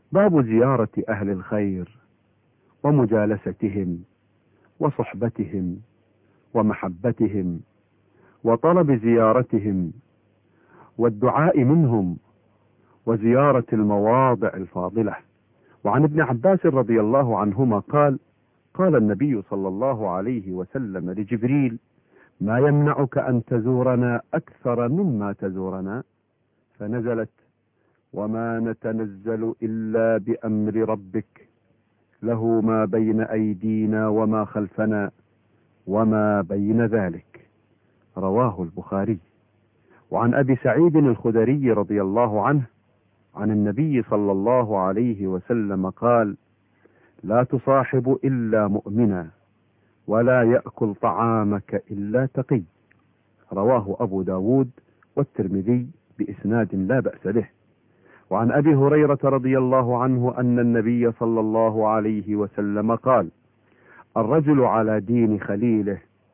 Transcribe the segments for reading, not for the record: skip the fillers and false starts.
باب زيارة أهل الخير ومجالستهم وصحبتهم ومحبتهم وطلب زيارتهم والدعاء منهم وزيارة المواضع الفاضلة. وعن ابن عباس رضي الله عنهما قال: قال النبي صلى الله عليه وسلم لجبريل: ما يمنعك أن تزورنا أكثر مما تزورنا؟ فنزلت: وما نتنزل إلا بأمر ربك له ما بين أيدينا وما خلفنا وما بين ذلك. رواه البخاري. وعن أبي سعيد الخدري رضي الله عنه عن النبي صلى الله عليه وسلم قال: لا تصاحب إلا مؤمنا ولا يأكل طعامك إلا تقي. رواه أبو داود والترمذي بإسناد لا بأس به. وعن أبي هريرة رضي الله عنه أن النبي صلى الله عليه وسلم قال: الرجل على دين خليله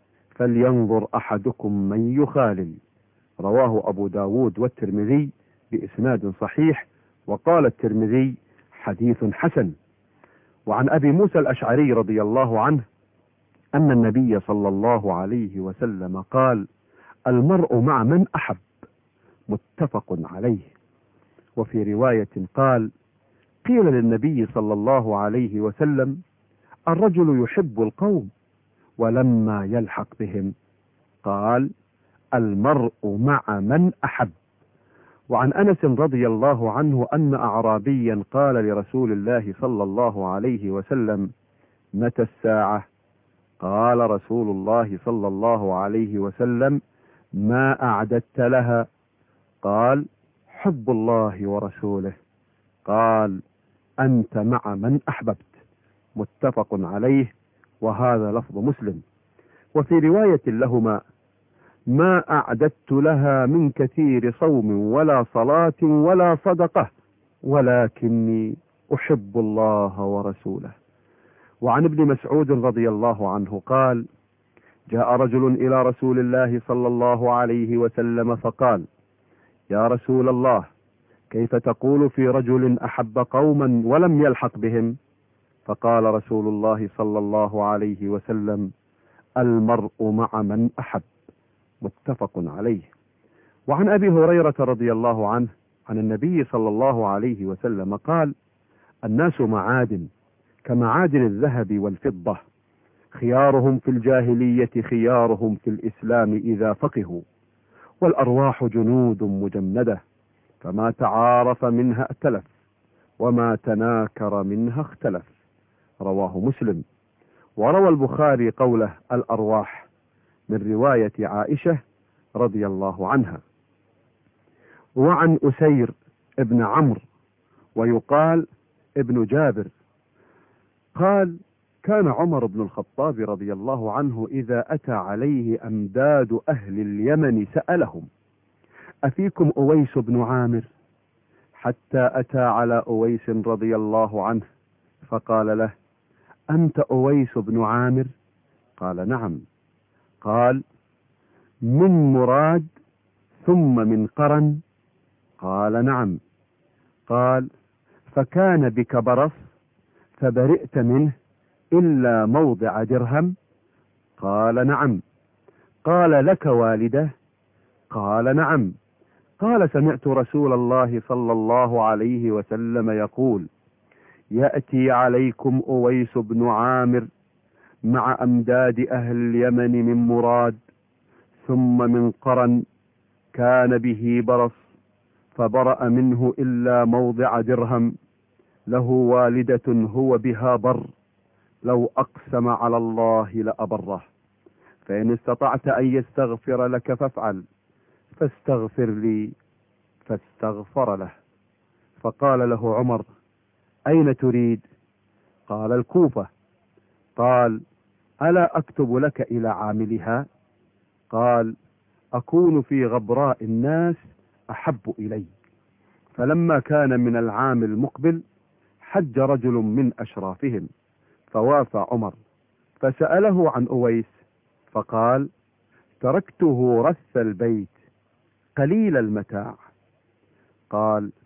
فلينظر أحدكم من يخالل. رواه أبو داود والترمذي بإسناد صحيح، وقال الترمذي: حديث حسن. وعن أبي موسى الأشعري رضي الله عنه أن النبي صلى الله عليه وسلم قال: المرء مع من أحب. متفق عليه. وفي رواية قال: قيل للنبي صلى الله عليه وسلم: الرجل يحب القوم ولما يلحق بهم؟ قال: المرء مع من أحب. وعن أنس رضي الله عنه أن أعرابيا قال لرسول الله صلى الله عليه وسلم: متى الساعة؟ قال رسول الله صلى الله عليه وسلم: ما أعددت لها؟ قال: حب الله ورسوله. قال: أنت مع من أحببت. متفق عليه، وهذا لفظ مسلم. وفي رواية لهما: ما أعددت لها من كثير صوم ولا صلاة ولا صدقة ولكني أحب الله ورسوله. وعن ابن مسعود رضي الله عنه قال: جاء رجل إلى رسول الله صلى الله عليه وسلم فقال: يا رسول الله، كيف تقول في رجل أحب قوما ولم يلحق بهم؟ فقال رسول الله صلى الله عليه وسلم: المرء مع من أحب. متفق عليه. وعن أبي هريرة رضي الله عنه عن النبي صلى الله عليه وسلم قال: الناس معادن كمعادن الذهب والفضة، خيارهم في الجاهلية خيارهم في الإسلام إذا فقهوا، والأرواح جنود مجندة، فما تعارف منها ائتلف وما تناكر منها اختلف. رواه مسلم. وروى البخاري قوله الأرواح من رواية عائشة رضي الله عنها. وعن أسير ابن عمرو ويقال ابن جابر قال: كان عمر بن الخطاب رضي الله عنه إذا أتى عليه أمداد أهل اليمن سألهم: أفيكم أويس بن عامر؟ حتى أتى على أويس رضي الله عنه فقال له: أنت أويس بن عامر؟ قال: نعم. قال: من مراد ثم من قرن؟ قال: نعم. قال: فكان بك برص فبرئت منه إلا موضع درهم؟ قال: نعم. قال: لك والدة؟ قال: نعم. قال: سمعت رسول الله صلى الله عليه وسلم يقول: يأتي عليكم أويس بن عامر مع أمداد أهل اليمن من مراد ثم من قرن، كان به برص فبرأ منه إلا موضع درهم، له والدة هو بها بر، لو أقسم على الله لأبره، فإن استطعت أن يستغفر لك فافعل، فاستغفر لي، فاستغفر له. فقال له عمر: أين تريد؟ قال: الكوفة. قال: ألا أكتب لك إلى عاملها؟ قال: أكون في غبراء الناس أحب إلي. فلما كان من العام المقبل حج رجل من أشرافهم فوافى عمر فسأله عن أويس فقال: تركته رث البيت قليل المتاع. قال: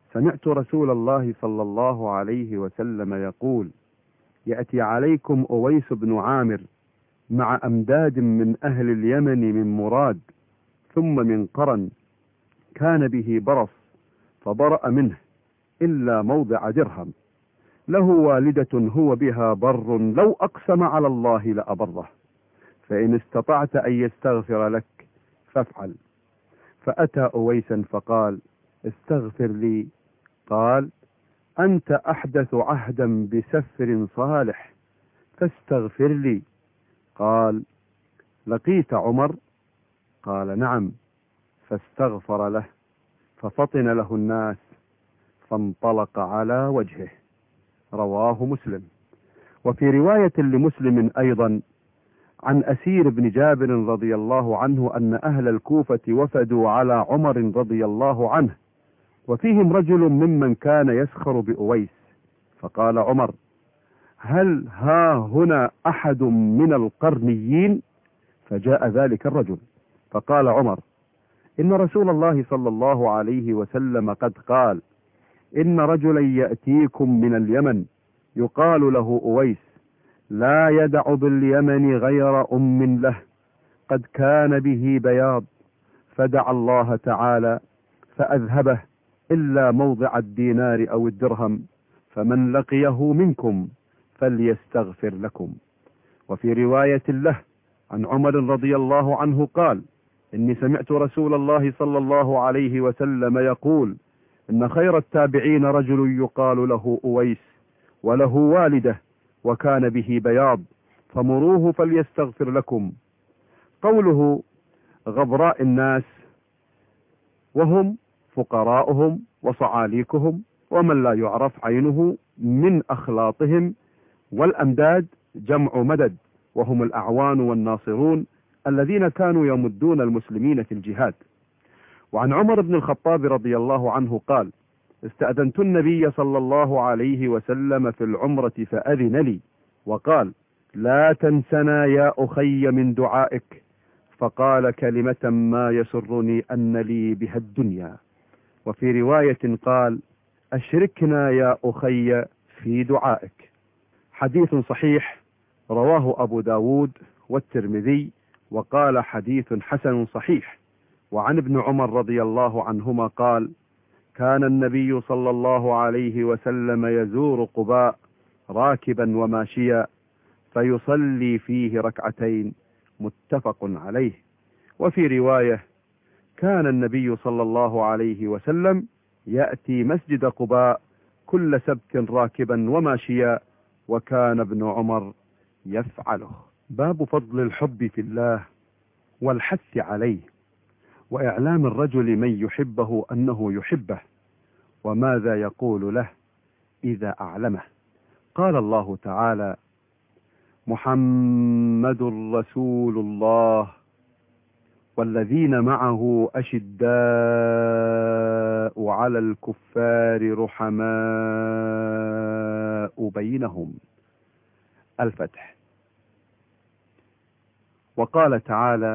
سمعت رسول الله صلى الله عليه وسلم يقول: يأتي عليكم أويس بن عامر مع أمداد من أهل اليمن من مراد ثم من قرن، كان به برص فبرأ منه إلا موضع درهم، له والدة هو بها بر، لو أقسم على الله لأبره، فإن استطعت أن يستغفر لك فافعل. فأتى أويسا فقال: استغفر لي. قال: أنت أحدث عهدا بسفر صالح فاستغفر لي. قال: لقيت عمر؟ قال: نعم. فاستغفر له ففطن له الناس فانطلق على وجهه. رواه مسلم. وفي رواية لمسلم أيضا عن أسير بن جابر رضي الله عنه أن أهل الكوفة وفدوا على عمر رضي الله عنه، وفيهم رجل ممن كان يسخر بأويس، فقال عمر: هل ها هنا أحد من القرنيين؟ فجاء ذلك الرجل، فقال عمر: إن رسول الله صلى الله عليه وسلم قد قال: إن رجلا يأتيكم من اليمن يقال له أويس، لا يدع باليمن غير له، قد كان به بياض، فدعا الله تعالى فأذهبه إلا موضع الدينار أو الدرهم، فمن لقيه منكم فليستغفر لكم. وفي رواية له عن عمر رضي الله عنه قال: إني سمعت رسول الله صلى الله عليه وسلم يقول: إن خير التابعين رجل يقال له أويس، وله والدة وكان به بياض، فمروه فليستغفر لكم. قوله غبراء الناس وهم فقراؤهم وصعاليكهم ومن لا يعرف عينه من أخلاطهم، والأمداد جمع مدد، وهم الأعوان والناصرون الذين كانوا يمدون المسلمين في الجهاد. وعن عمر بن الخطاب رضي الله عنه قال: استأذنت النبي صلى الله عليه وسلم في العمرة فأذن لي وقال: لا تنسنا يا أخي من دعائك، فقال كلمة ما يسرني أن لي بها الدنيا. وفي رواية قال: أشركنا يا أخي في دعائك. حديث صحيح رواه أبو داود والترمذي وقال حديث حسن صحيح. وعن ابن عمر رضي الله عنهما قال: كان النبي صلى الله عليه وسلم يزور قباء راكبا وماشيا فيصلي فيه ركعتين، متفق عليه. وفي رواية: كان النبي صلى الله عليه وسلم يأتي مسجد قباء كل سبت راكبا وماشيا، وكان ابن عمر يفعله. باب فضل الحب في الله والحث عليه، وإعلام الرجل من يحبه أنه يحبه، وماذا يقول له إذا أعلمه. قال الله تعالى: محمد رسول الله والذين معه أشداء على الكفار رحماء بينهم. الفتح. وقال تعالى: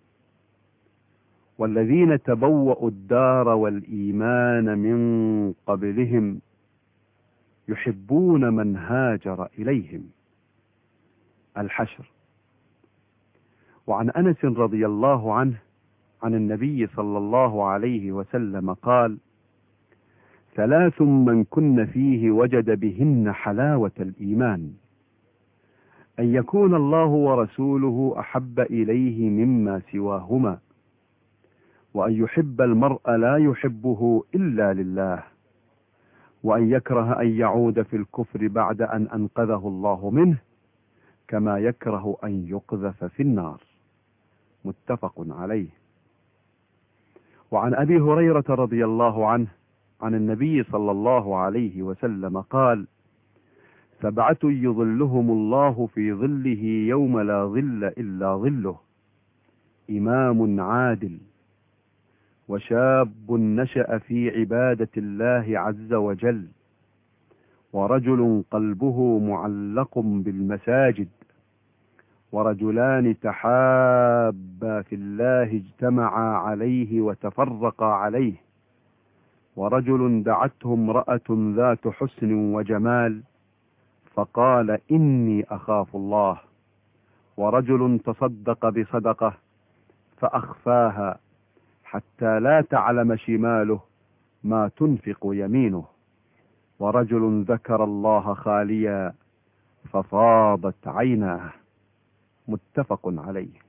والذين تبوأوا الدار والإيمان من قبلهم يحبون من هاجر إليهم. الحشر. وعن أنس رضي الله عنه عن النبي صلى الله عليه وسلم قال: ثلاث من كن فيه وجد بهن حلاوة الإيمان: أن يكون الله ورسوله أحب إليه مما سواهما، وأن يحب المرء لا يحبه إلا لله، وأن يكره أن يعود في الكفر بعد أن أنقذه الله منه، كما يكره أن يقذف في النار. متفق عليه. وعن أبي هريرة رضي الله عنه عن النبي صلى الله عليه وسلم قال: سبعة يظلهم الله في ظله يوم لا ظل إلا ظله: إمام عادل، وشاب نشأ في عبادة الله عز وجل، ورجل قلبه معلق بالمساجد، ورجلان تحابا في الله اجتمعا عليه وتفرقا عليه، ورجل دعته امرأة ذات حسن وجمال فقال إني أخاف الله، ورجل تصدق بصدقة فأخفاها حتى لا تعلم شماله ما تنفق يمينه، ورجل ذكر الله خاليا ففاضت عيناه. متفق عليه.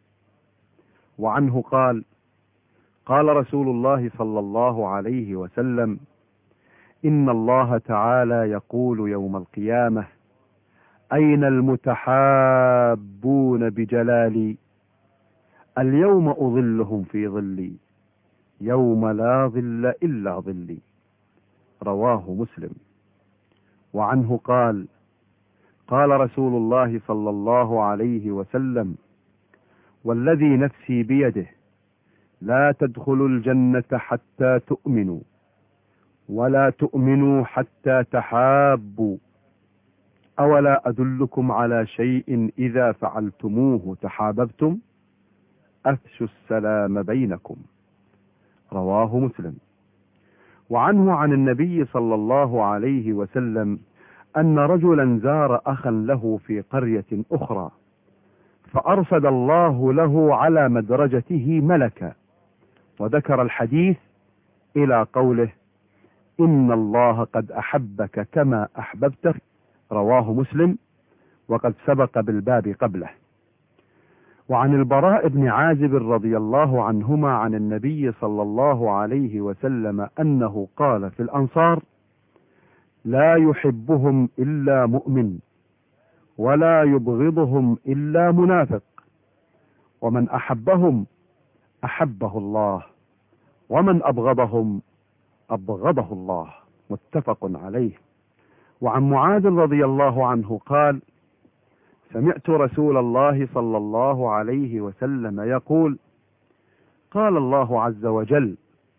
وعنه قال: قال رسول الله صلى الله عليه وسلم: إن الله تعالى يقول يوم القيامة: أين المتحابون بجلالي؟ اليوم أظلهم في ظلي يوم لا ظل إلا ظلي. رواه مسلم. وعنه قال: قال رسول الله صلى الله عليه وسلم: والذي نفسي بيده لا تدخلوا الجنة حتى تؤمنوا، ولا تؤمنوا حتى تحابوا، أولا أدلكم على شيء إذا فعلتموه تحاببتم؟ أفشوا السلام بينكم. رواه مسلم. وعنه عن النبي صلى الله عليه وسلم أن رجلا زار أخا له في قرية أخرى، فأرسل الله له على مدرجته ملكا، وذكر الحديث إلى قوله: إن الله قد أحبك كما أحببته. رواه مسلم، وقد سبق بالباب قبله. وعن البراء بن عازب رضي الله عنهما عن النبي صلى الله عليه وسلم أنه قال في الأنصار: لا يحبهم إلا مؤمن، ولا يبغضهم إلا منافق، ومن أحبهم أحبه الله، ومن أبغضهم أبغضه الله. متفق عليه. وعن معاذ رضي الله عنه قال: سمعت رسول الله صلى الله عليه وسلم يقول: قال الله عز وجل: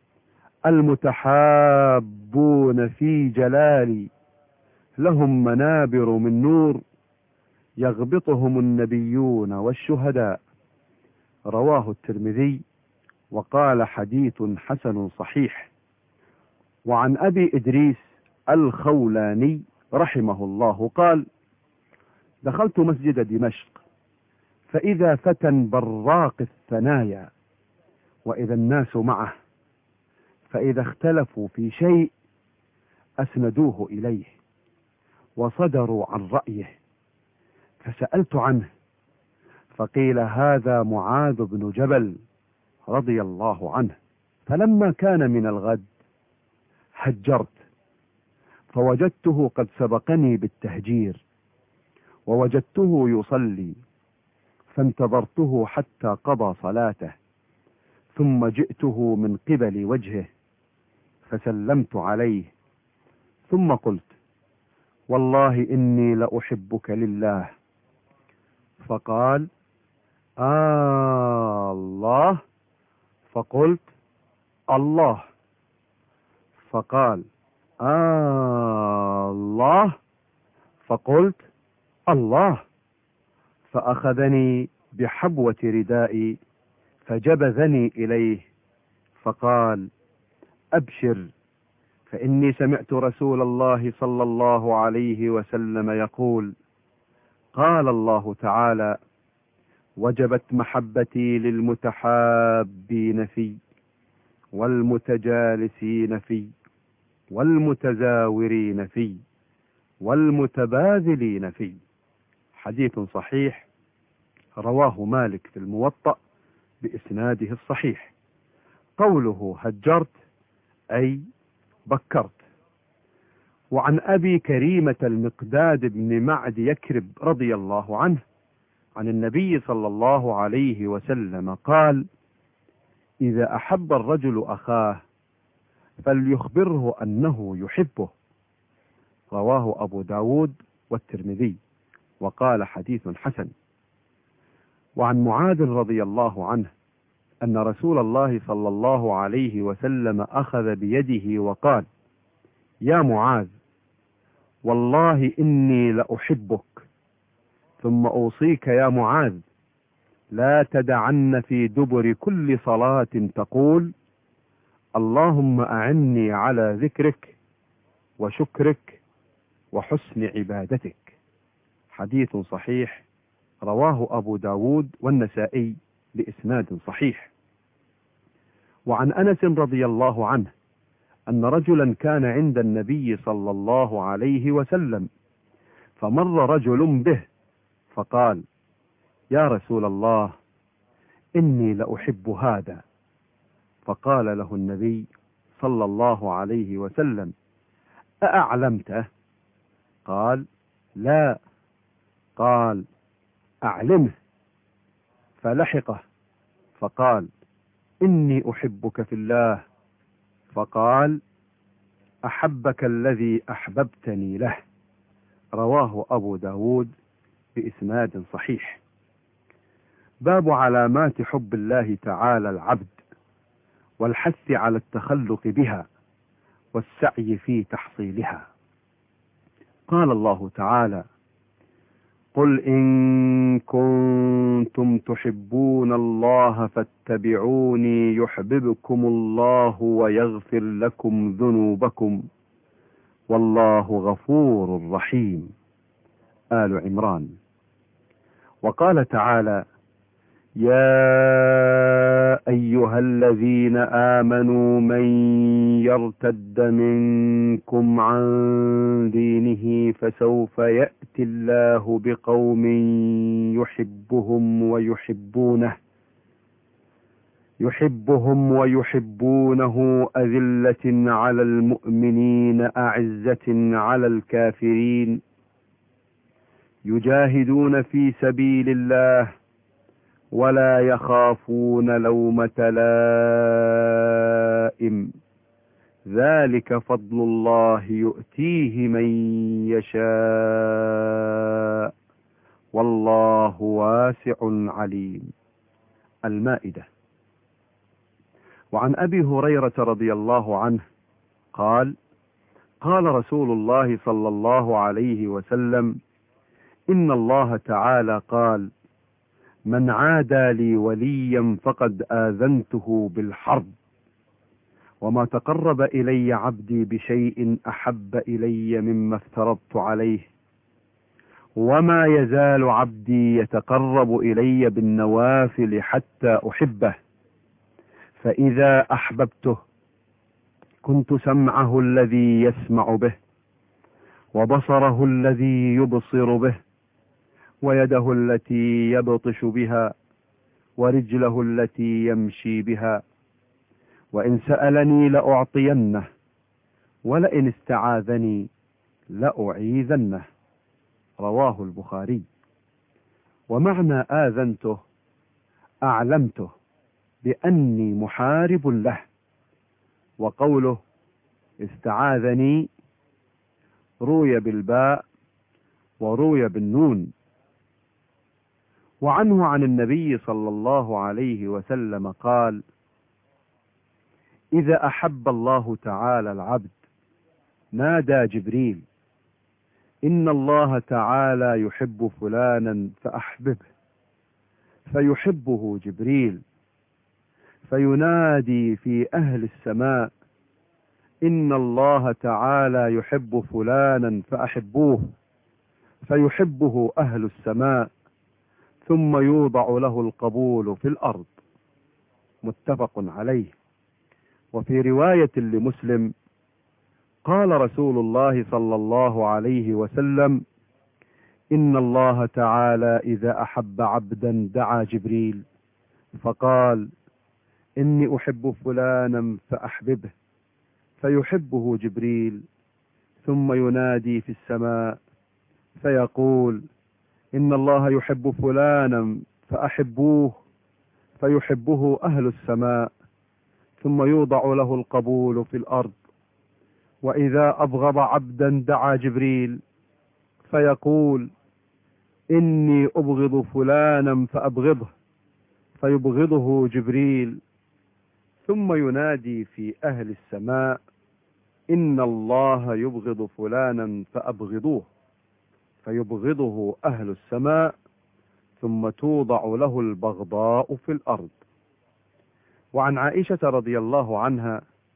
المتحابون في جلالي لهم منابر من نور يغبطهم النبيون والشهداء. رواه الترمذي، وقال حديث حسن صحيح. وعن أبي إدريس الخولاني رحمه الله قال: دخلت مسجد دمشق فإذا فتى براق الثنايا، وإذا الناس معه، فإذا اختلفوا في شيء أسندوه إليه وصدروا عن رأيه، فسألت عنه فقيل: هذا معاذ بن جبل رضي الله عنه. فلما كان من الغد هجرت، فوجدته قد سبقني بالتهجير، ووجدته يصلي، فانتظرته حتى قضى صلاته، ثم جئته من قبل وجهه فسلمت عليه، ثم قلت: والله إني لأحبك لله. فقال: الله. فقلت: الله. فقال: الله. فقلت: الله. فأخذني بحبوة ردائي فجبذني إليه فقال: أبشر، فإني سمعت رسول الله صلى الله عليه وسلم يقول: قال الله تعالى: وجبت محبتي للمتحابين في، والمتجالسين في، والمتزاورين في، والمتباذلين في. حديث صحيح، رواه مالك في الموطأ بإسناده الصحيح. قوله هجرت أي بكرت. وعن أبي كريمة المقداد بن معد يكرب رضي الله عنه عن النبي صلى الله عليه وسلم قال: إذا أحب الرجل أخاه فليخبره أنه يحبه. رواه أبو داود والترمذي، وقال حديث حسن. وعن معاذ رضي الله عنه أن رسول الله صلى الله عليه وسلم أخذ بيده وقال: يا معاذ، والله إني لأحبك، ثم أوصيك يا معاذ لا تدعن في دبر كل صلاة تقول: اللهم أعني على ذكرك وشكرك وحسن عبادتك. حديث صحيح رواه أبو داود والنسائي بإسناد صحيح. وعن أنس رضي الله عنه أن رجلا كان عند النبي صلى الله عليه وسلم، فمر رجل به فقال: يا رسول الله، إني لأحب هذا. فقال له النبي صلى الله عليه وسلم: أأعلمته؟ قال: لا. قال: أعلمه. فلحقه فقال: إني أحبك في الله. فقال: أحبك الذي أحببتني له. رواه أبو داود بإسناد صحيح. باب علامات حب الله تعالى العبد، والحث على التخلق بها والسعي في تحصيلها. قال الله تعالى: قل إن كنتم تحبون الله فاتبعوني يحببكم الله ويغفر لكم ذنوبكم والله غفور رحيم. آل عمران. وقال تعالى: يا أيها الذين آمنوا من يرتد منكم عن دينه فسوف يأتي الله بقوم يحبهم ويحبونه أذلة على المؤمنين أعزة على الكافرين يجاهدون في سبيل الله ولا يخافون لومة لائم ذلك فضل الله يؤتيه من يشاء والله واسع عليم. المائدة. وعن أبي هريرة رضي الله عنه قال: قال رسول الله صلى الله عليه وسلم: إن الله تعالى قال: من عادى لي وليا فقد آذنته بالحرب، وما تقرب إلي عبدي بشيء أحب إلي مما افترضت عليه، وما يزال عبدي يتقرب إلي بالنوافل حتى أحبه، فإذا أحببته كنت سمعه الذي يسمع به، وبصره الذي يبصر به، ويده التي يبطش بها، ورجله التي يمشي بها، وإن سألني لأعطينه، ولئن استعاذني لأعيذنه. رواه البخاري. ومعنى آذنته أعلمته بأني محارب له، وقوله استعاذني روي بالباء وروي بالنون. وعنه عن النبي صلى الله عليه وسلم قال: إذا أحب الله تعالى العبد نادى جبريل: إن الله تعالى يحب فلانا فأحببه، فيحبه جبريل، فينادي في أهل السماء: إن الله تعالى يحب فلانا فأحبوه، فيحبه أهل السماء، ثم يوضع له القبول في الأرض. متفق عليه. وفي رواية لمسلم قال رسول الله صلى الله عليه وسلم: إن الله تعالى إذا أحب عبدا دعا جبريل فقال: إني أحب فلانا فأحببه، فيحبه جبريل، ثم ينادي في السماء فيقول: إن الله يحب فلانا فأحبوه، فيحبه أهل السماء، ثم يوضع له القبول في الأرض. وإذا أبغض عبدا دعا جبريل فيقول: إني أبغض فلانا فأبغضه، فيبغضه جبريل، ثم ينادي في أهل السماء: إن الله يبغض فلانا فأبغضوه، فيبغضه أهل السماء، ثم توضع له البغضاء في الأرض. وعن عائشة رضي الله عنها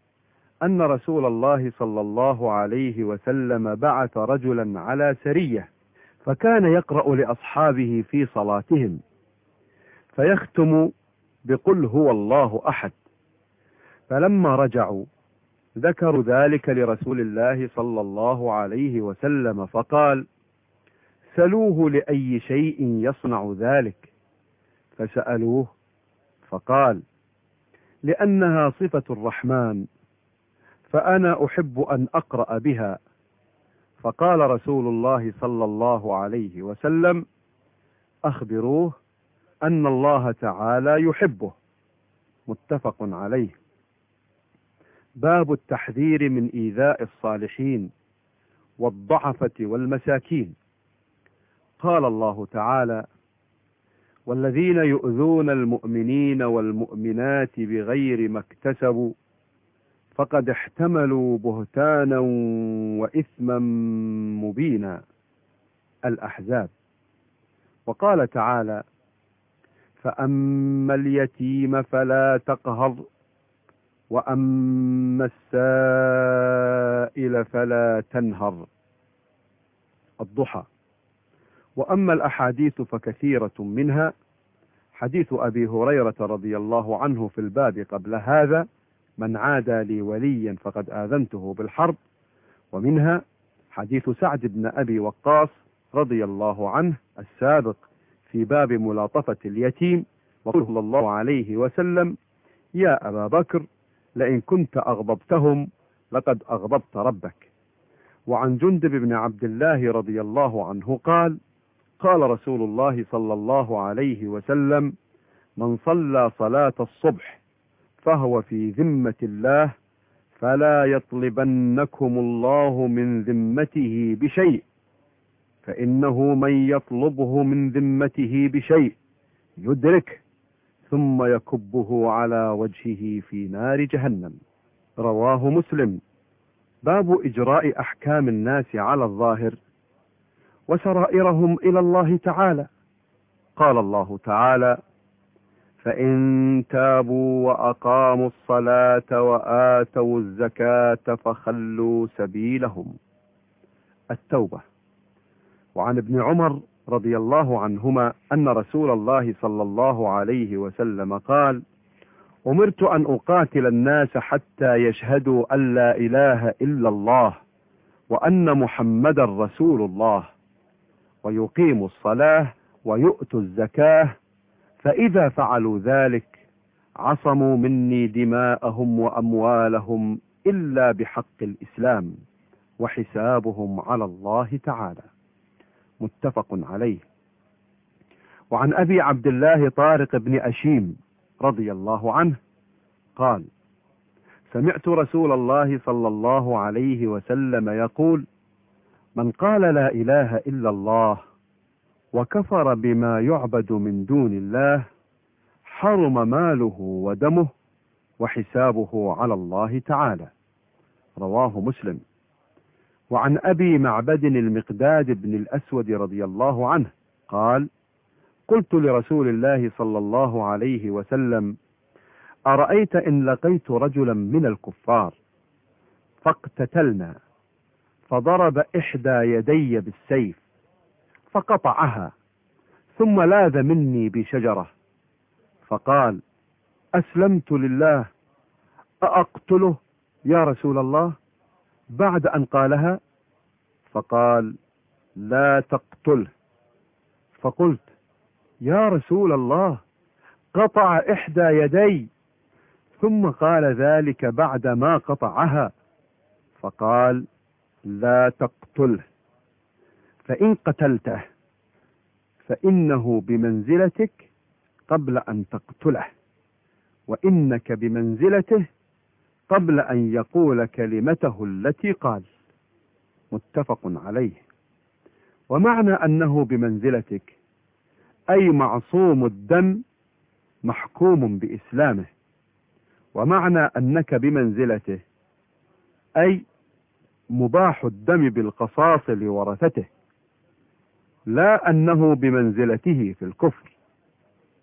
أن رسول الله صلى الله عليه وسلم بعث رجلا على سرية، فكان يقرأ لأصحابه في صلاتهم فيختم بقل هو الله أحد، فلما رجعوا ذكروا ذلك لرسول الله صلى الله عليه وسلم فقال: سلوه لأي شيء يصنع ذلك، فسألوه فقال: لأنها صفة الرحمن، فأنا أحب أن أقرأ بها. فقال رسول الله صلى الله عليه وسلم: أخبروه أن الله تعالى يحبه. متفق عليه. باب التحذير من إيذاء الصالحين والضعفة والمساكين. قال الله تعالى: والذين يؤذون المؤمنين والمؤمنات بغير ما اكتسبوا فقد احتملوا بهتانا وإثما مبينا. الأحزاب. وقال تعالى: فأما اليتيم فلا تقهر وأما السائل فلا تنهر. الضحى. وأما الأحاديث فكثيرة منها حديث أبي هريرة رضي الله عنه في الباب قبل هذا: من عادى لي وليا فقد آذنته بالحرب. ومنها حديث سعد بن أبي وقاص رضي الله عنه السابق في باب ملاطفة اليتيم، وقال صلى الله عليه وسلم: يا أبا بكر لئن كنت أغضبتهم لقد أغضبت ربك. وعن جندب بن عبد الله رضي الله عنه قال: قال رسول الله صلى الله عليه وسلم: من صلى صلاة الصبح فهو في ذمة الله فلا يطلبنكم الله من ذمته بشيء، فإنه من يطلبه من ذمته بشيء يدرك ثم يكبه على وجهه في نار جهنم. رواه مسلم. باب إجراء أحكام الناس على الظاهر وسرائرهم إلى الله تعالى. قال الله تعالى: فإن تابوا وأقاموا الصلاة وآتوا الزكاة فخلوا سبيلهم. التوبة. وعن ابن عمر رضي الله عنهما أن رسول الله صلى الله عليه وسلم قال: أمرت أن أقاتل الناس حتى يشهدوا أن لا إله إلا الله وأن محمدا رسول الله ويقيموا الصلاة ويؤتوا الزكاة، فإذا فعلوا ذلك عصموا مني دماءهم وأموالهم إلا بحق الإسلام وحسابهم على الله تعالى. متفق عليه. وعن أبي عبد الله طارق بن أشيم رضي الله عنه قال: سمعت رسول الله صلى الله عليه وسلم يقول: من قال لا إله إلا الله وكفر بما يعبد من دون الله حرم ماله ودمه وحسابه على الله تعالى. رواه مسلم. وعن أبي معبد المقداد بن الأسود رضي الله عنه قال: قلت لرسول الله صلى الله عليه وسلم: أرأيت إن لقيت رجلا من الكفار فاقتتلنا فضرب إحدى يدي بالسيف فقطعها ثم لاذ مني بشجرة فقال: أسلمت لله، أأقتله يا رسول الله؟ بعد أن قالها فقال: لا تقتله. فقلت: يا رسول الله، قطع إحدى يدي ثم قال ذلك بعد ما قطعها. فقال: لا تقتله، فإن قتلته فإنه بمنزلتك قبل أن تقتله، وإنك بمنزلته قبل أن يقول كلمته التي قال. متفق عليه. ومعنى أنه بمنزلتك أي معصوم الدم محكوم بإسلامه، ومعنى أنك بمنزلته أي مباح الدم بالقصاص لورثته، لا أنه بمنزلته في الكفر.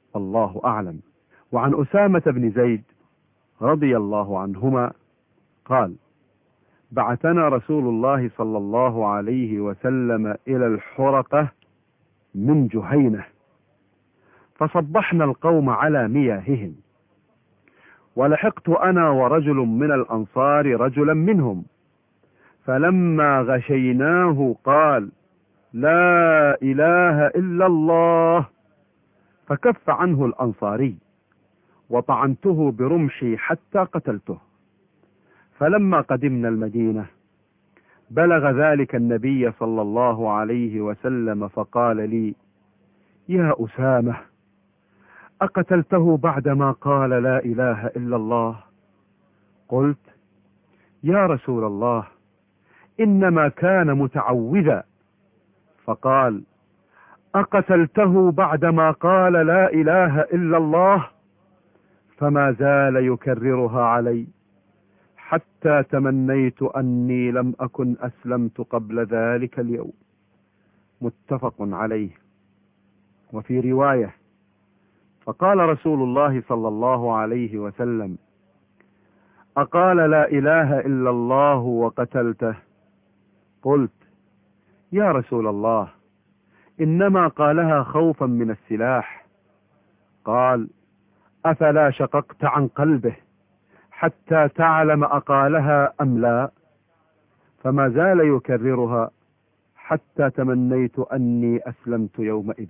الله أعلم. وعن أسامة بن زيد رضي الله عنهما قال: بعثنا رسول الله صلى الله عليه وسلم إلى الحرقة من جهينة، فصبحنا القوم على مياههم، ولحقت أنا ورجل من الأنصار رجلا منهم، فلما غشيناه قال: لا إله إلا الله، فكف عنه الأنصاري، وطعنته برمحي حتى قتلته. فلما قدمنا المدينة بلغ ذلك النبي صلى الله عليه وسلم، فقال لي: يا أسامة، أقتلته بعدما قال لا إله إلا الله؟ قلت: يا رسول الله، إنما كان متعوذا. فقال: أقتلته بعدما قال لا إله إلا الله؟ فما زال يكررها علي حتى تمنيت أني لم أكن أسلمت قبل ذلك اليوم. متفق عليه. وفي رواية: فقال رسول الله صلى الله عليه وسلم: أقال لا إله إلا الله وقتلته؟ قلت: يا رسول الله، إنما قالها خوفا من السلاح. قال: أفلا شققت عن قلبه حتى تعلم أقالها أم لا؟ فما زال يكررها حتى تمنيت أني أسلمت يومئذ.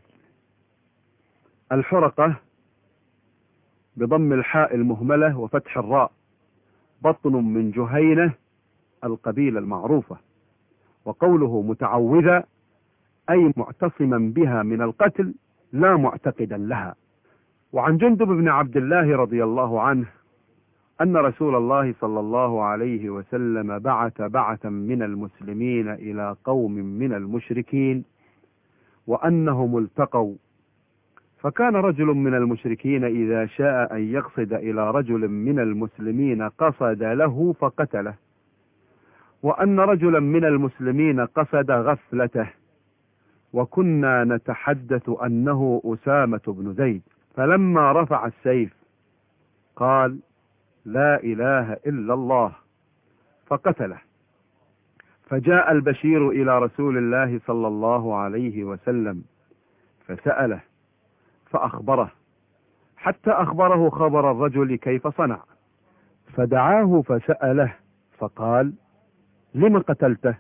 الحرقة بضم الحاء المهملة وفتح الراء، بطن من جهينة القبيلة المعروفة. وقوله متعوذة أي معتصما بها من القتل لا معتقدا لها. وعن جندب بن عبد الله رضي الله عنه أن رسول الله صلى الله عليه وسلم بعثا من المسلمين إلى قوم من المشركين، وأنهم التقوا، فكان رجل من المشركين إذا شاء أن يقصد إلى رجل من المسلمين قصد له فقتله، وأن رجلا من المسلمين قصد غفلته، وكنا نتحدث أنه أسامة بن زيد، فلما رفع السيف قال: لا إله إلا الله، فقتله. فجاء البشير إلى رسول الله صلى الله عليه وسلم فسأله فأخبره، حتى أخبره خبر الرجل كيف صنع، فدعاه فسأله فقال: لم قتلته؟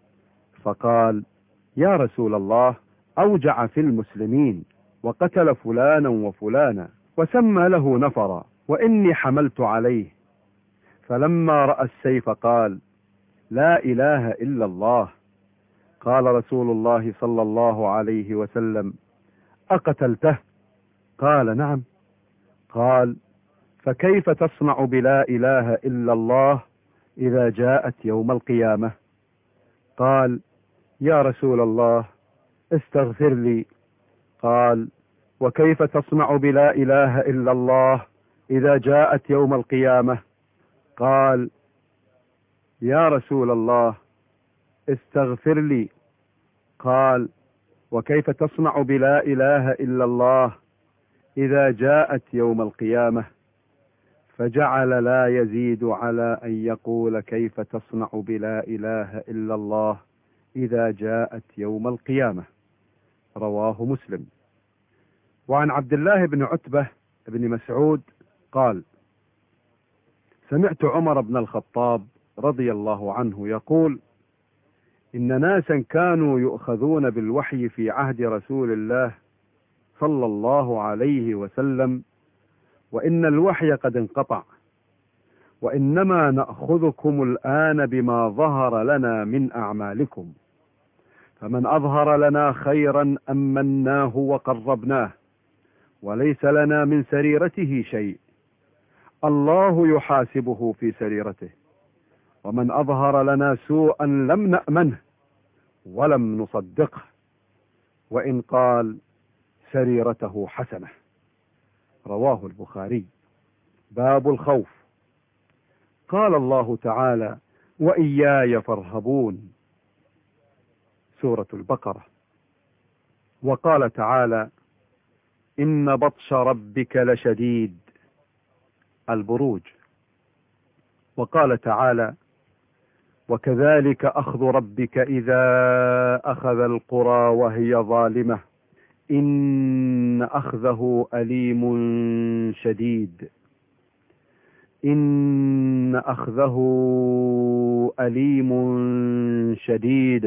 فقال: يا رسول الله، أوجع في المسلمين وقتل فلانا وفلانا وسمى له نفرا، وإني حملت عليه. فلما رأى السيف قال: لا إله إلا الله. قال رسول الله صلى الله عليه وسلم: أقتلته؟ قال: نعم. قال: فكيف تصنع بلا إله إلا الله إذا جاءت يوم القيامة؟ قال: يا رسول الله، استغفر لي. قال: وكيف تصنع بلا إله إلا الله إذا جاءت يوم القيامة؟ قال: يا رسول الله، استغفر لي. قال: وكيف تصنع بلا إله إلا الله إذا جاءت يوم القيامة؟ فجعل لا يزيد على أن يقول كيف تصنع بلا إله إلا الله إذا جاءت يوم القيامة. رواه مسلم. وعن عبد الله بن عتبة بن مسعود قال: سمعت عمر بن الخطاب رضي الله عنه يقول: إن ناسا كانوا يؤخذون بالوحي في عهد رسول الله صلى الله عليه وسلم، وإن الوحي قد انقطع، وإنما نأخذكم الآن بما ظهر لنا من أعمالكم، فمن أظهر لنا خيرا أمناه وقربناه، وليس لنا من سريرته شيء، الله يحاسبه في سريرته، ومن أظهر لنا سوءا لم نأمنه ولم نصدقه، وإن قال سريرته حسنة. رواه البخاري. باب الخوف. قال الله تعالى: وإياي فارهبون، سورة البقرة. وقال تعالى: إن بطش ربك لشديد، البروج. وقال تعالى: وكذلك أخذ ربك إذا أخذ القرى وهي ظالمة إن أخذه أليم شديد. إن أخذه أليم شديد.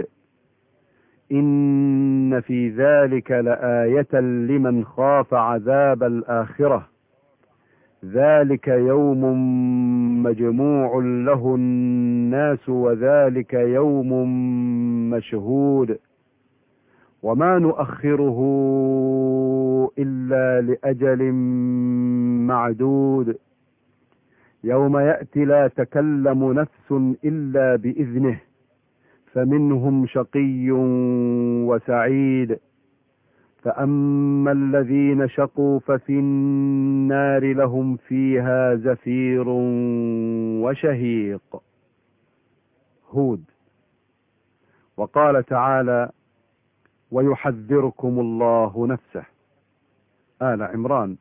إن في ذلك لآية لمن خاف عذاب الآخرة ذلك يوم مجموع له الناس وذلك يوم مشهود وما نؤخره إلا لأجل معدود يوم يأتي لا تكلم نفس إلا بإذنه فمنهم شقي وسعيد فأما الذين شقوا ففي النار لهم فيها زفير وشهيق. هود. وقال تعالى: ويحذركم الله نفسه. آل عمران.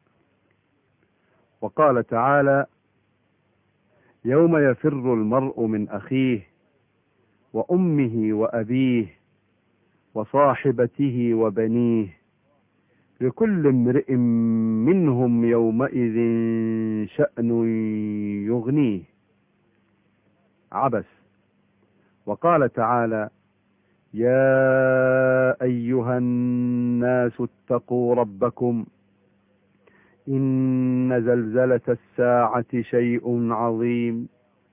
وقال تعالى: يوم يفر المرء من أخيه وأمه وأبيه وصاحبته وبنيه لكل امرئ منهم يومئذ شأن يغنيه. عبس. وقال تعالى: يا أيها الناس اتقوا ربكم إن زلزلة الساعة شيء عظيم.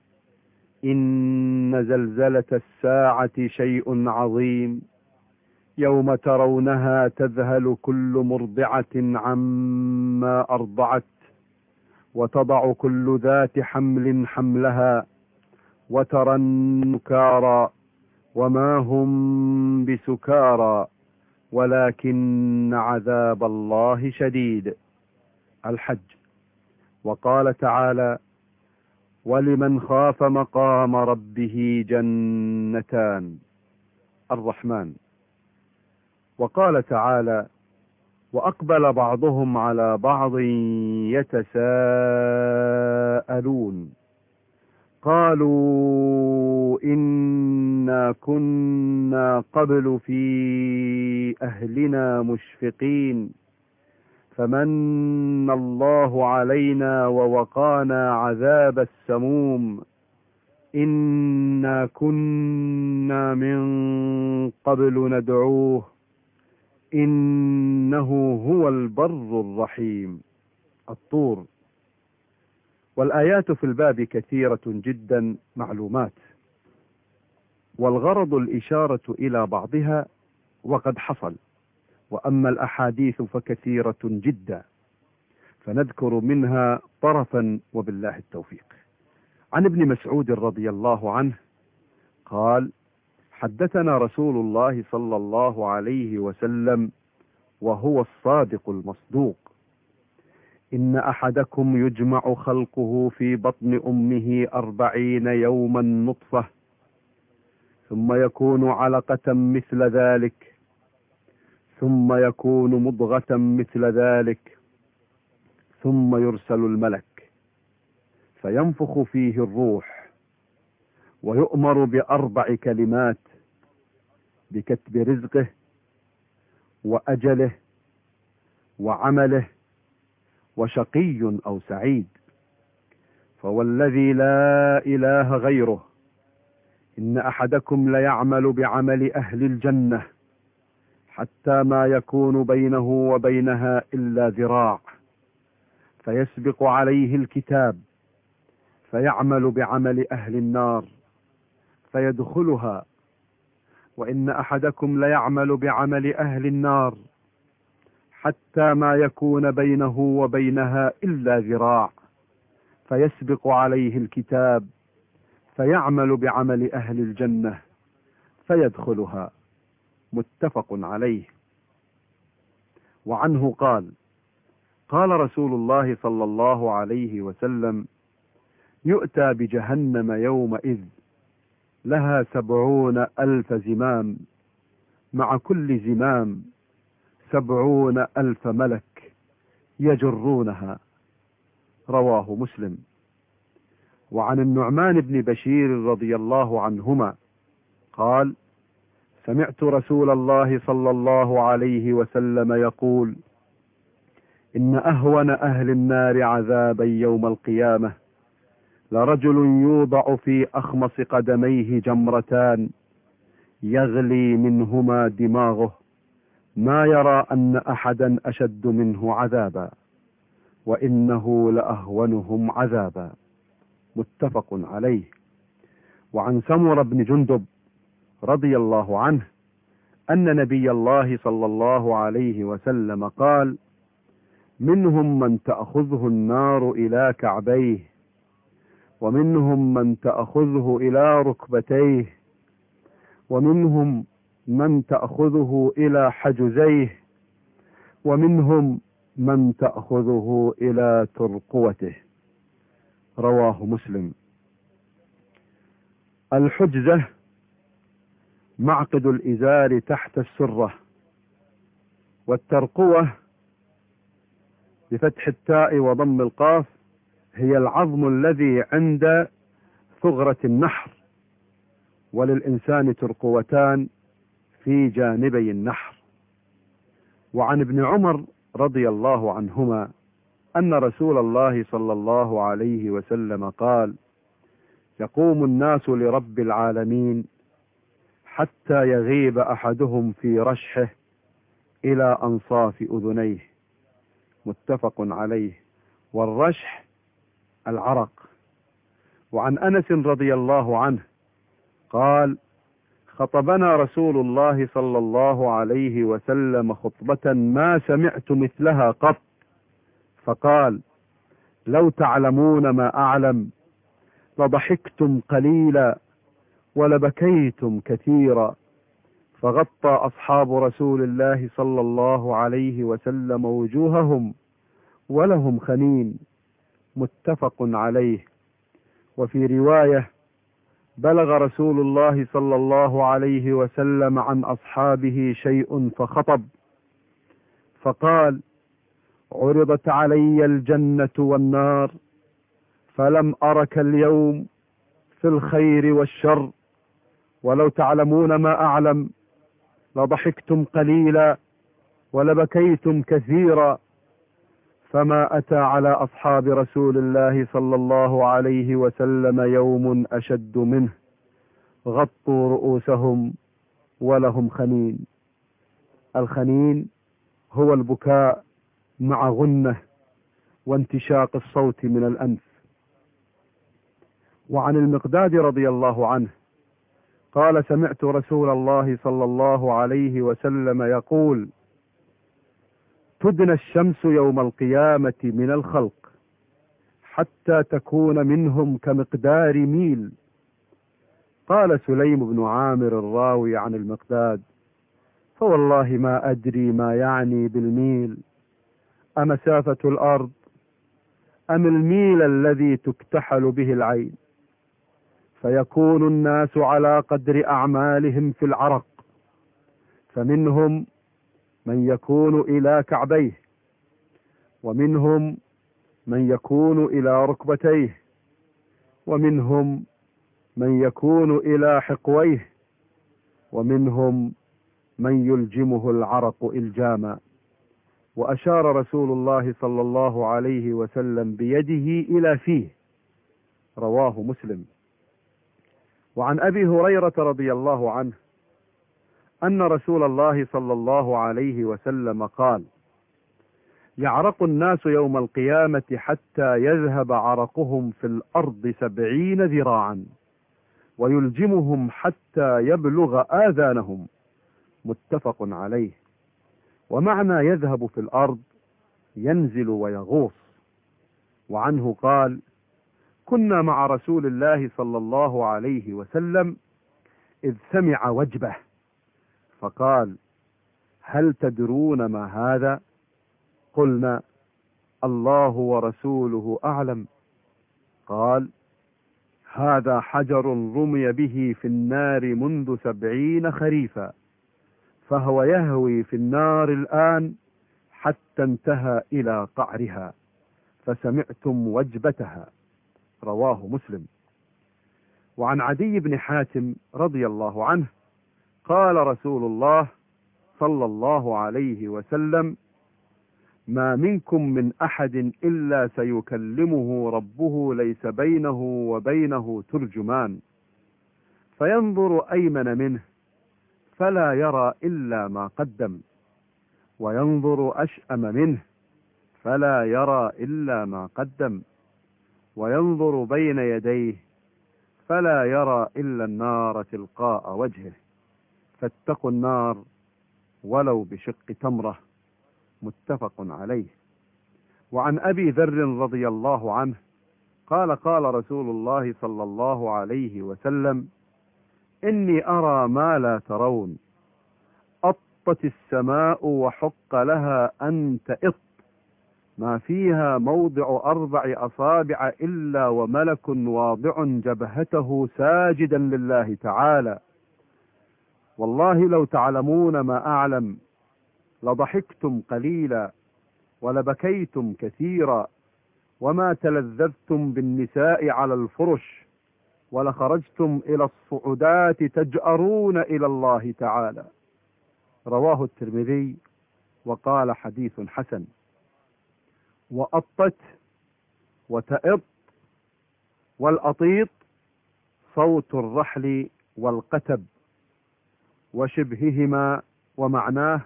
إن زلزلة الساعة شيء عظيم يوم ترونها تذهل كل مرضعة عما أرضعت وتضع كل ذات حمل حملها وترى السكارى وما هم بسكارى ولكن عذاب الله شديد. الحج. وقال تعالى: ولمن خاف مقام ربه جنتان. الرحمن. وقال تعالى: وأقبل بعضهم على بعض يتساءلون قالوا إنا كنا قبل في أهلنا مشفقين فمن الله علينا ووقانا عذاب السموم إنا كنا من قبل ندعوه إنه هو البر الرحيم. الطور. والآيات في الباب كثيرة جدا معلومات والغرض الإشارة إلى بعضها وقد حصل وأما الأحاديث فكثيرة جدا فنذكر منها طرفا وبالله التوفيق. عن ابن مسعود رضي الله عنه قال: حدثنا رسول الله صلى الله عليه وسلم وهو الصادق المصدوق: إن أحدكم يجمع خلقه في بطن أمه 40 يوما نطفة ثم يكون علقة مثل ذلك ثم يكون مضغة مثل ذلك ثم يرسل الملك فينفخ فيه الروح ويؤمر ب4 كلمات: بكتب رزقه وأجله وعمله وشقي أو سعيد. فوالذي لا إله غيره إن أحدكم ليعمل بعمل أهل الجنة حتى ما يكون بينه وبينها إلا ذراع فيسبق عليه الكتاب فيعمل بعمل أهل النار فيدخلها وإن أحدكم ليعمل بعمل أهل النار حتى ما يكون بينه وبينها إلا ذراع فيسبق عليه الكتاب فيعمل بعمل أهل الجنة فيدخلها. متفق عليه. وعنه قال: قال رسول الله صلى الله عليه وسلم: يؤتى بجهنم يومئذ لها 70,000 زمام مع كل زمام 70,000 ملك يجرونها. رواه مسلم. وعن النعمان بن بشير رضي الله عنهما قال: سمعت رسول الله صلى الله عليه وسلم يقول: إن أهون أهل النار عذابا يوم القيامة لرجل يوضع في أخمص قدميه جمرتان يغلي منهما دماغه، ما يرى أن أحدا أشد منه عذابا، وإنه لأهونهم عذابا. متفق عليه. وعن سمر بن جندب رضي الله عنه أن نبي الله صلى الله عليه وسلم قال: منهم من تأخذه النار إلى كعبيه، ومنهم من تأخذه إلى ركبتيه، ومنهم من تأخذه إلى حجزيه، ومنهم من تأخذه إلى ترقوته. رواه مسلم. الحجزة معقد الإزار تحت السرة، والترقوة بفتح التاء وضم القاف هي العظم الذي عند ثغرة النحر، وللإنسان ترقوتان في جانبي النحر. وعن ابن عمر رضي الله عنهما أن رسول الله صلى الله عليه وسلم قال: يقوم الناس لرب العالمين حتى يغيب أحدهم في رشحه إلى أنصاف أذنيه. متفق عليه. والرشح العرق. وعن أنس رضي الله عنه قال: خطبنا رسول الله صلى الله عليه وسلم خطبة ما سمعت مثلها قط، فقال: لو تعلمون ما أعلم لضحكتم قليلا ولبكيتم كثيرا. فغطى أصحاب رسول الله صلى الله عليه وسلم وجوههم ولهم خنين. متفق عليه. وفي رواية: بلغ رسول الله صلى الله عليه وسلم عن أصحابه شيء فخطب فقال: عرضت علي الجنة والنار فلم أرك اليوم في الخير والشر، ولو تعلمون ما أعلم لضحكتم قليلا ولبكيتم كثيرا. فما أتى على أصحاب رسول الله صلى الله عليه وسلم يوم أشد منه، غطوا رؤوسهم ولهم خنين. الخنين هو البكاء مع غنة وانتشاق الصوت من الأنف. وعن المقداد رضي الله عنه قال: سمعت رسول الله صلى الله عليه وسلم يقول: تدنى الشمس يوم القيامة من الخلق حتى تكون منهم كمقدار ميل. قال سليم بن عامر الراوي عن المقداد: فوالله ما أدري ما يعني بالميل، أمسافة الأرض أم الميل الذي تكتحل به العين؟ فيكون الناس على قدر أعمالهم في العرق، فمنهم من يكون إلى كعبيه، ومنهم من يكون إلى ركبتيه، ومنهم من يكون إلى حقويه، ومنهم من يلجمه العرق إلجاما. وأشار رسول الله صلى الله عليه وسلم بيده إلى فيه. رواه مسلم. وعن أبي هريرة رضي الله عنه أن رسول الله صلى الله عليه وسلم قال: يعرق الناس يوم القيامة حتى يذهب عرقهم في الأرض 70 ذراعا، ويلجمهم حتى يبلغ آذانهم. متفق عليه. ومعنى يذهب في الأرض ينزل ويغوص. وعنه قال: كنا مع رسول الله صلى الله عليه وسلم إذ سمع وجبه فقال: هل تدرون ما هذا؟ قلنا: الله ورسوله أعلم. قال: هذا حجر رمي به في النار منذ 70 خريفا، فهو يهوي في النار الآن حتى انتهى إلى قعرها، فسمعتم وجبتها. رواه مسلم. وعن عدي بن حاتم رضي الله عنه قال رسول الله صلى الله عليه وسلم: ما منكم من أحد إلا سيكلمه ربه ليس بينه وبينه ترجمان، فينظر أيمن منه فلا يرى إلا ما قدم، وينظر أشأم منه فلا يرى إلا ما قدم، وينظر بين يديه فلا يرى إلا النار تلقاء وجهه، فاتقوا النار ولو بشق تمرة. متفق عليه. وعن أبي ذر رضي الله عنه قال: قال رسول الله صلى الله عليه وسلم: إني أرى ما لا ترون، أطت السماء وحق لها أن تئط، ما فيها موضع 4 أصابع إلا وملك واضع جبهته ساجدا لله تعالى، والله لو تعلمون ما أعلم لضحكتم قليلا ولبكيتم كثيرا، وما تلذذتم بالنساء على الفرش، ولخرجتم إلى الصعودات تجأرون إلى الله تعالى. رواه الترمذي وقال: حديث حسن. وأطت وتئط والأطيط صوت الرحل والقتب وشبههما، ومعناه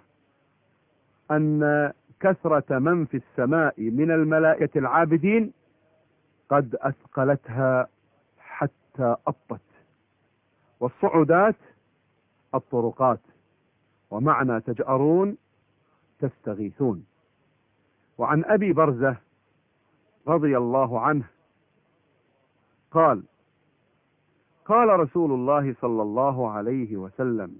أن كثرة من في السماء من الملائكة العابدين قد أثقلتها حتى أطت. والصعودات الطرقات، ومعنى تجأرون تستغيثون. وعن أبي برزة رضي الله عنه قال: قال رسول الله صلى الله عليه وسلم: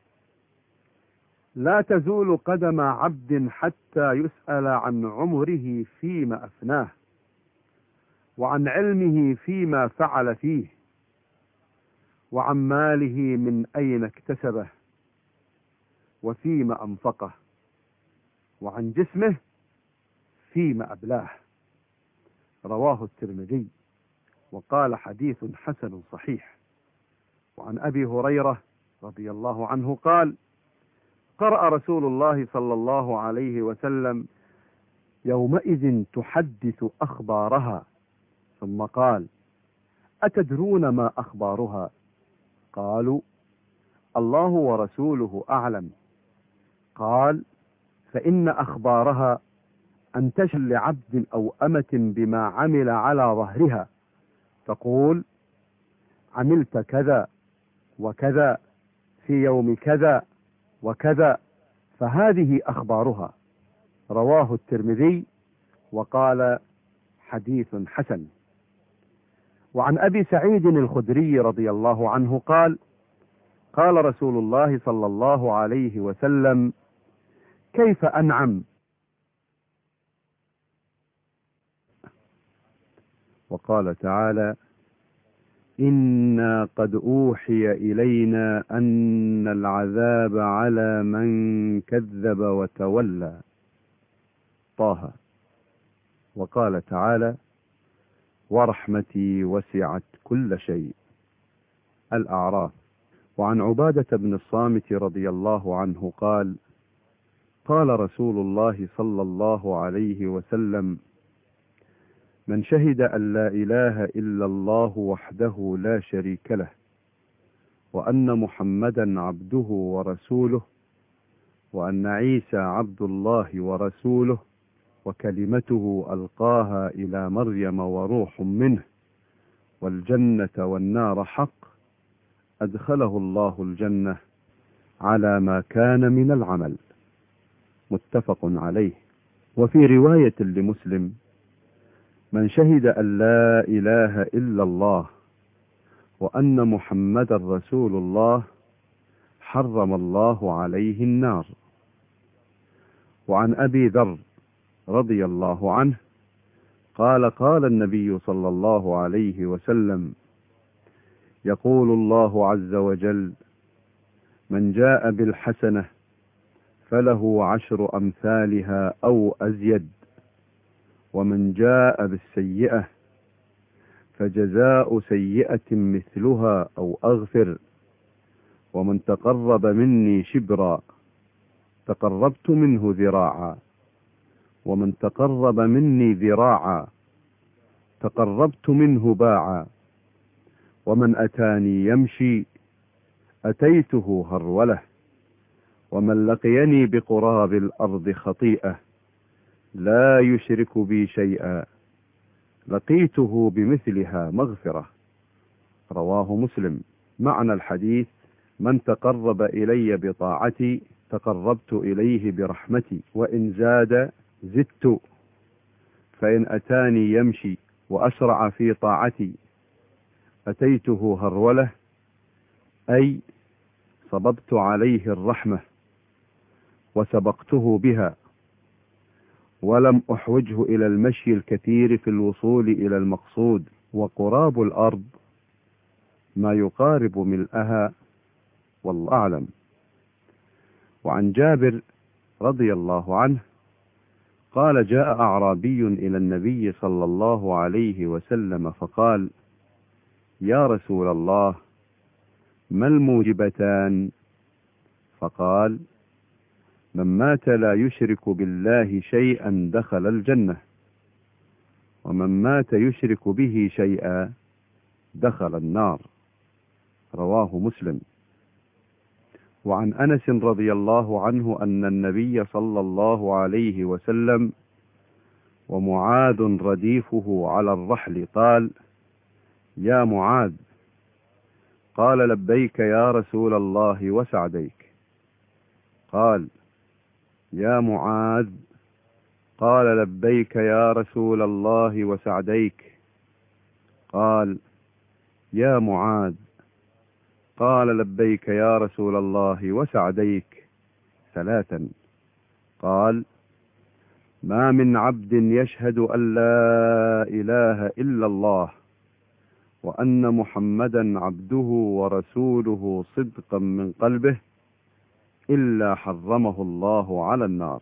لا تزول قدم عبد حتى يسأل عن عمره فيما أفناه، وعن علمه فيما فعل فيه، وعن ماله من أين اكتسبه، وفيما أنفقه، وعن جسمه فيما أبلاه. رواه الترمذي وقال: حديث حسن صحيح. وعن أبي هريرة رضي الله عنه قال: قرأ رسول الله صلى الله عليه وسلم: يومئذ تحدث أخبارها، ثم قال: أتدرون ما أخبارها؟ قالوا: الله ورسوله أعلم. قال: فإن أخبارها أن تشل لعبد أو أمة بما عمل على ظهرها، تقول: عملت كذا وكذا في يوم كذا وكذا، فهذه أخبارها. رواه الترمذي وقال: حديث حسن. وعن أبي سعيد الخدري رضي الله عنه قال: قال رسول الله صلى الله عليه وسلم: كيف أنعم. وقال تعالى: إنا قد أوحي إلينا أن العذاب على من كذب وتولى. طه. وقال تعالى: ورحمتي وسعت كل شيء. الأعراف. وعن عبادة بن الصامت رضي الله عنه قال: قال رسول الله صلى الله عليه وسلم: من شهد أن لا إله إلا الله وحده لا شريك له، وأن محمدا عبده ورسوله، وأن عيسى عبد الله ورسوله، وكلمته ألقاها إلى مريم وروح منه، والجنة والنار حق، أدخله الله الجنة على ما كان من العمل. متفق عليه. وفي رواية لمسلم: من شهد أن لا إله إلا الله وأن محمدا رسول الله حرم الله عليه النار. وعن أبي ذر رضي الله عنه قال: قال النبي صلى الله عليه وسلم: يقول الله عز وجل: من جاء بالحسنة فله 10 أمثالها أو أزيد، ومن جاء بالسيئة فجزاء سيئة مثلها أو أغفر. ومن تقرب مني شبرا تقربت منه ذراعا، ومن تقرب مني ذراعا تقربت منه باعا. ومن أتاني يمشي أتيته هرولة، ومن لقيني بقراب الأرض خطيئة لا يشرك بي شيئا لقيته بمثلها مغفرة. رواه مسلم. معنى الحديث: من تقرب إلي بطاعتي تقربت إليه برحمتي، وإن زاد زدت. فإن أتاني يمشي وأسرع في طاعتي أتيته هرولة، أي صببت عليه الرحمة وسبقته بها، ولم أحوجه إلى المشي الكثير في الوصول إلى المقصود. وقراب الأرض ما يقارب ملئها، والله أعلم. وعن جابر رضي الله عنه قال: جاء أعرابي إلى النبي صلى الله عليه وسلم فقال: يا رسول الله، ما الموجبتان؟ فقال: من مات لا يشرك بالله شيئا دخل الجنة، ومن مات يشرك به شيئا دخل النار. رواه مسلم. وعن أنس رضي الله عنه أن النبي صلى الله عليه وسلم ومعاذ رديفه على الرحل قال: يا معاذ. قال: لبيك يا رسول الله وسعديك. قال: يا معاذ. قال: لبيك يا رسول الله وسعديك. قال: يا معاذ. قال: لبيك يا رسول الله وسعديك. ثلاثا. قال: ما من عبد يشهد أن لا إله إلا الله وأن محمدا عبده ورسوله صدقا من قلبه إلا حرمه الله على النار.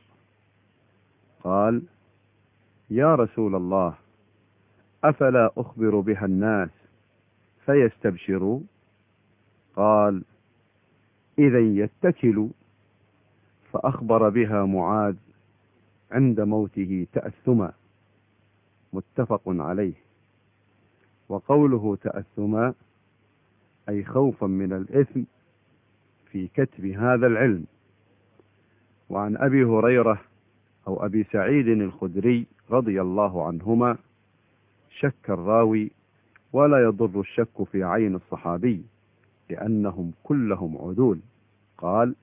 قال: يا رسول الله، أفلا أخبر بها الناس فيستبشروا؟ قال: إذا يتكلوا. فأخبر بها معاذ عند موته تأثما. متفق عليه. وقوله تأثما أي خوفا من الإثم في كتب هذا العلم. وعن أبي هريرة أو أبي سعيد الخدري رضي الله عنهما: شك الراوي، ولا يضر الشك في عين الصحابي لأنهم كلهم عدول. قال: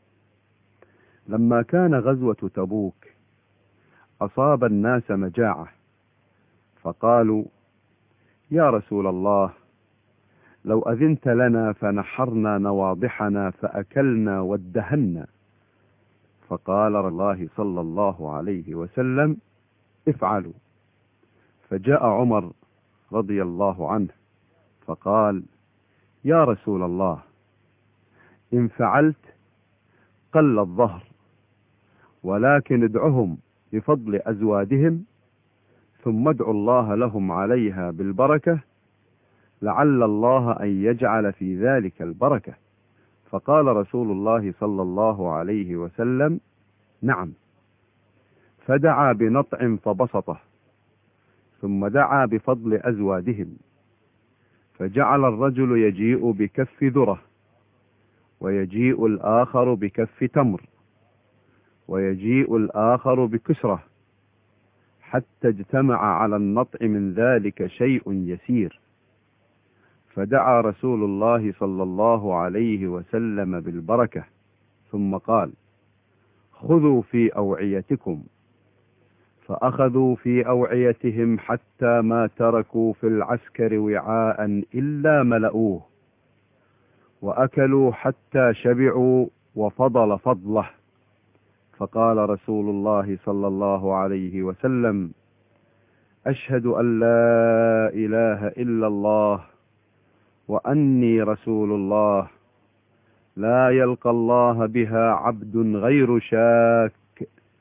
لما كان غزوة تبوك أصاب الناس مجاعة، فقالوا: يا رسول الله، لو أذنت لنا فنحرنا نواضحنا فأكلنا وادهنا. فقال الله صلى الله عليه وسلم: افعلوا. فجاء عمر رضي الله عنه فقال: يا رسول الله، إن فعلت قل الظهر، ولكن ادعهم بفضل أزوادهم، ثم ادعوا الله لهم عليها بالبركة، لعل الله أن يجعل في ذلك البركة. فقال رسول الله صلى الله عليه وسلم: نعم. فدعا بنطع فبسطه، ثم دعا بفضل أزوادهم، فجعل الرجل يجيء بكف ذرة، ويجيء الآخر بكف تمر، ويجيء الآخر بكسرة، حتى اجتمع على النطع من ذلك شيء يسير. فدعا رسول الله صلى الله عليه وسلم بالبركة، ثم قال: خذوا في أوعيتكم. فأخذوا في أوعيتهم حتى ما تركوا في العسكر وعاء إلا ملؤوه، وأكلوا حتى شبعوا وفضل فضله. فقال رسول الله صلى الله عليه وسلم: أشهد أن لا إله إلا الله وأني رسول الله، لا يلقى الله بها عبد غير شاك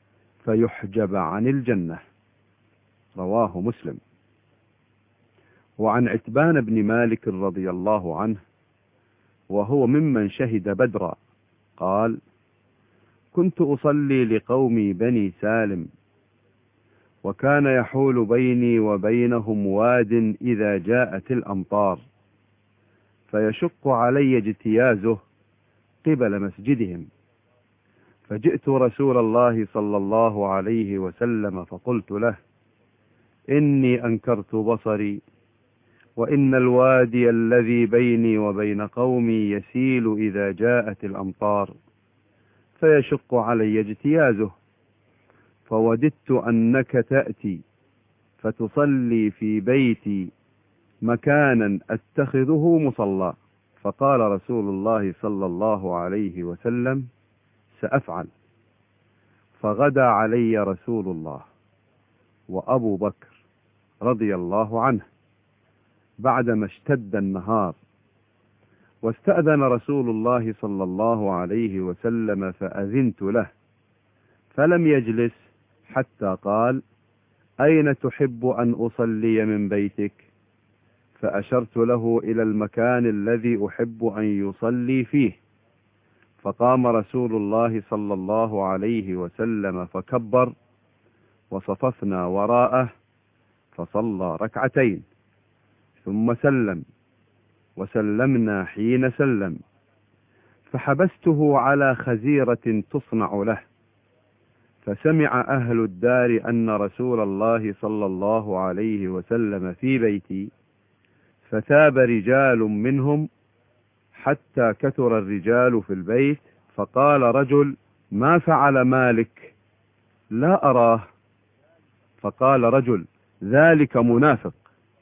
فيحجب عن الجنة. رواه مسلم. وعن عتبان بن مالك رضي الله عنه وهو ممن شهد بدرا قال: كنت أصلي لقومي بني سالم، وكان يحول بيني وبينهم واد إذا جاءت الأمطار، فيشق علي اجتيازه قبل مسجدهم، فجئت رسول الله صلى الله عليه وسلم فقلت له: إني أنكرت بصري، وإن الوادي الذي بيني وبين قومي يسيل إذا جاءت الأمطار، فيشق علي اجتيازه، فوددت أنك تأتي فتصلي في بيتي مكانا أتخذه مصلى. فقال رسول الله صلى الله عليه وسلم: سأفعل. فغدا علي رسول الله وأبو بكر رضي الله عنه بعدما اشتد النهار، واستأذن رسول الله صلى الله عليه وسلم فأذنت له، فلم يجلس حتى قال: أين تحب أن أصلي من بيتك؟ فأشرت له إلى المكان الذي أحب أن يصلي فيه، فقام رسول الله صلى الله عليه وسلم فكبر، وصففنا وراءه فصلى ركعتين، ثم سلم، وسلمنا حين سلم، فحبسته على خزيرة تصنع له، فسمع أهل الدار أن رسول الله صلى الله عليه وسلم في بيتي، فثاب رجال منهم حتى كثر الرجال في البيت، فقال رجل: ما فعل مالك؟ لا أراه. فقال رجل: ذلك منافق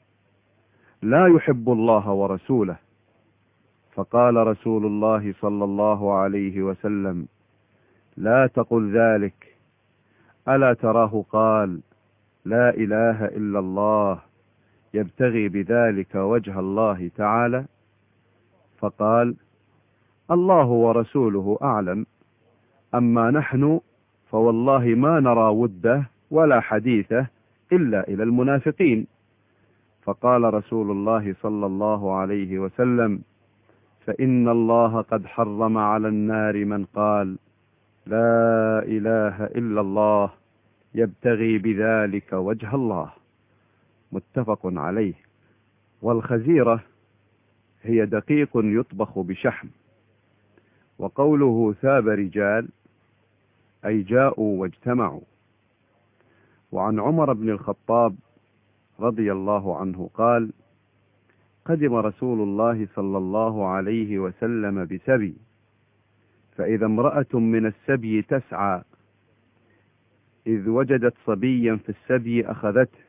لا يحب الله ورسوله. فقال رسول الله صلى الله عليه وسلم: لا تقل ذلك، ألا تراه قال: لا إله إلا الله يبتغي بذلك وجه الله تعالى؟ فقال: الله ورسوله أعلم، أما نحن فوالله ما نرى وده ولا حديثه إلا إلى المنافقين. فقال رسول الله صلى الله عليه وسلم: فإن الله قد حرم على النار من قال: لا إله إلا الله يبتغي بذلك وجه الله. متفق عليه. والخزيرة هي دقيق يطبخ بشحم. وقوله ثاب رجال أي جاءوا واجتمعوا. وعن عمر بن الخطاب رضي الله عنه قال: قدم رسول الله صلى الله عليه وسلم بسبي، فإذا امرأة من السبي تسعى، إذ وجدت صبيا في السبي أخذته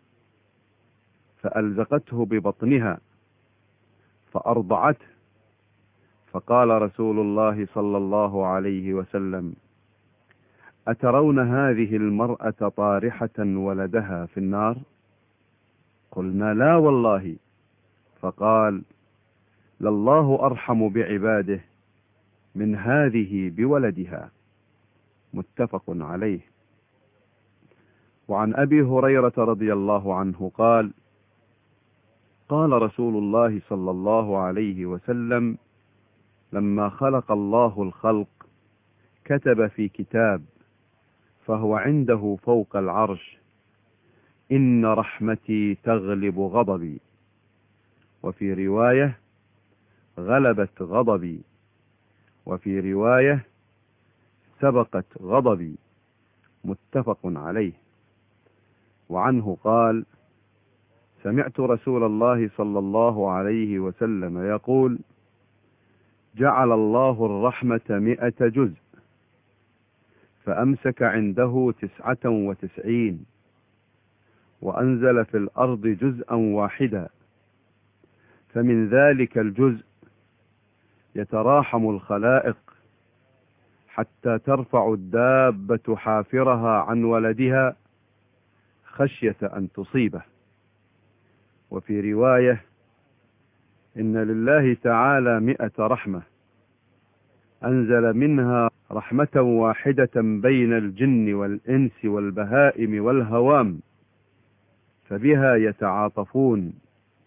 فألزقته ببطنها فأرضعته، فقال رسول الله صلى الله عليه وسلم: أترون هذه المرأة طارحة ولدها في النار؟ قلنا: لا والله. فقال: لله أرحم بعباده من هذه بولدها. متفق عليه. وعن أبي هريرة رضي الله عنه قال: قال رسول الله صلى الله عليه وسلم: لما خلق الله الخلق كتب في كتاب فهو عنده فوق العرش: إن رحمتي تغلب غضبي، وفي رواية: غلبت غضبي، وفي رواية: سبقت غضبي. متفق عليه. وعنه قال: سمعت رسول الله صلى الله عليه وسلم يقول: جعل الله الرحمة 100 جزء، فأمسك عنده 99، وأنزل في الأرض جزءا واحدا، فمن ذلك الجزء يتراحم الخلائق حتى ترفع الدابة حافرها عن ولدها خشية أن تصيبه. وفي رواية: إن لله تعالى 100 رحمة، أنزل منها رحمة واحدة بين الجن والإنس والبهائم والهوام، فبها يتعاطفون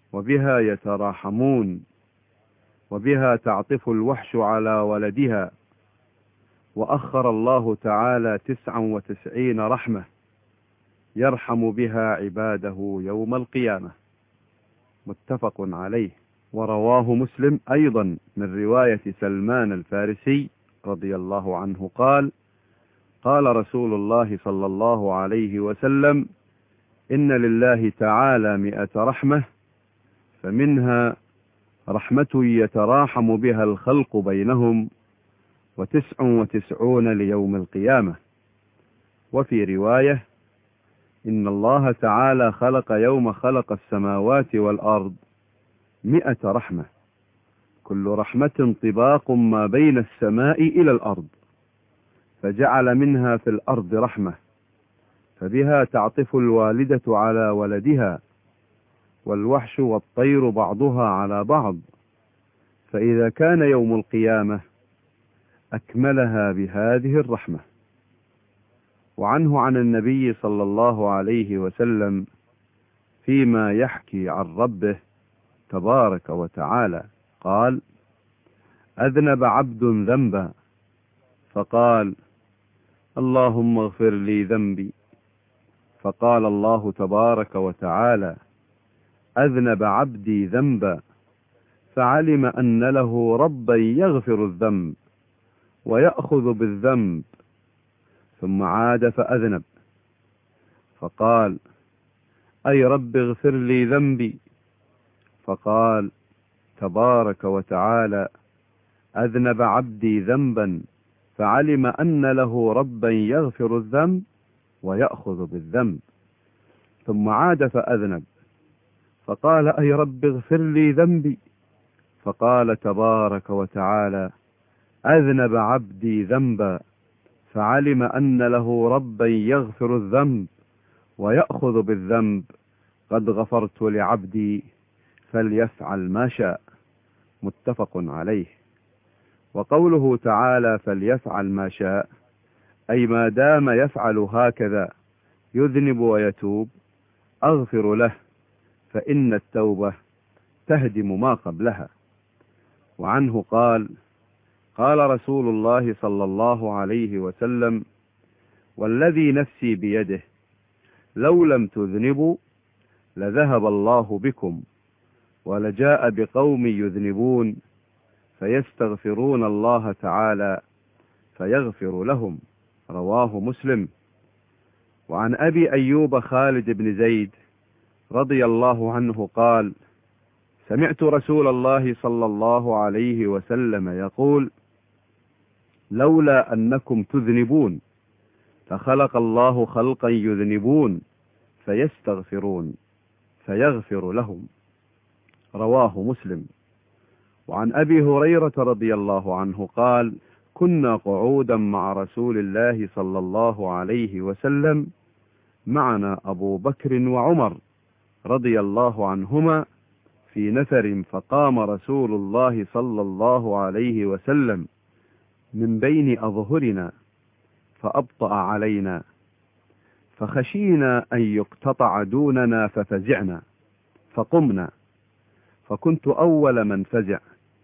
وبها يتراحمون، وبها تعطف الوحش على ولدها. وأخر الله تعالى 99 رحمة يرحم بها عباده يوم القيامة. متفق عليه. ورواه مسلم أيضا من رواية سلمان الفارسي رضي الله عنه قال: قال رسول الله صلى الله عليه وسلم: إن لله تعالى 100 رحمة، فمنها رحمة يتراحم بها الخلق بينهم، 99 ليوم القيامة. وفي رواية: إن الله تعالى خلق يوم خلق السماوات والأرض 100 رحمة، كل رحمة طباق ما بين السماء إلى الأرض، فجعل منها في الأرض رحمة، فبها تعطف الوالدة على ولدها، والوحش والطير بعضها على بعض، فإذا كان يوم القيامة أكملها بهذه الرحمة. وعنه عن النبي صلى الله عليه وسلم فيما يحكي عن ربه تبارك وتعالى قال: أذنب عبد ذنبا فقال: اللهم اغفر لي ذنبي، فقال الله تبارك وتعالى: أذنب عبدي ذنبا، فعلم أن له ربا يغفر الذنب ويأخذ بالذنب، ثم عاد فأذنب، فقال: أي رب اغفر لي ذنبي، فقال تبارك وتعالى: أذنب عبدي ذنبا، فعلم أن له ربا يغفر الذنب ويأخذ بالذنب، ثم عاد فأذنب، فقال: أي رب اغفر لي ذنبي، فقال تبارك وتعالى: أذنب عبدي ذنبا، فعلم أن له ربا يغفر الذنب ويأخذ بالذنب، قد غفرت لعبدي فليفعل ما شاء. متفق عليه. وقوله تعالى فليفعل ما شاء، أي ما دام يفعل هكذا يذنب ويتوب أغفر له، فإن التوبة تهدم ما قبلها. وعنه قال: قال رسول الله صلى الله عليه وسلم: والذي نفسي بيده لو لم تذنبوا لذهب الله بكم، ولجاء بقوم يذنبون فيستغفرون الله تعالى فيغفر لهم. رواه مسلم. وعن أبي أيوب خالد بن زيد رضي الله عنه قال: سمعت رسول الله صلى الله عليه وسلم يقول: لولا أنكم تذنبون فخلق الله خلقا يذنبون فيستغفرون فيغفر لهم. رواه مسلم. وعن أبي هريرة رضي الله عنه قال: كنا قعودا مع رسول الله صلى الله عليه وسلم، معنا أبو بكر وعمر رضي الله عنهما في نفر، فقام رسول الله صلى الله عليه وسلم من بين أظهرنا فأبطأ علينا، فخشينا أن يقتطع دوننا ففزعنا، فقمنا، فكنت أول من فزع،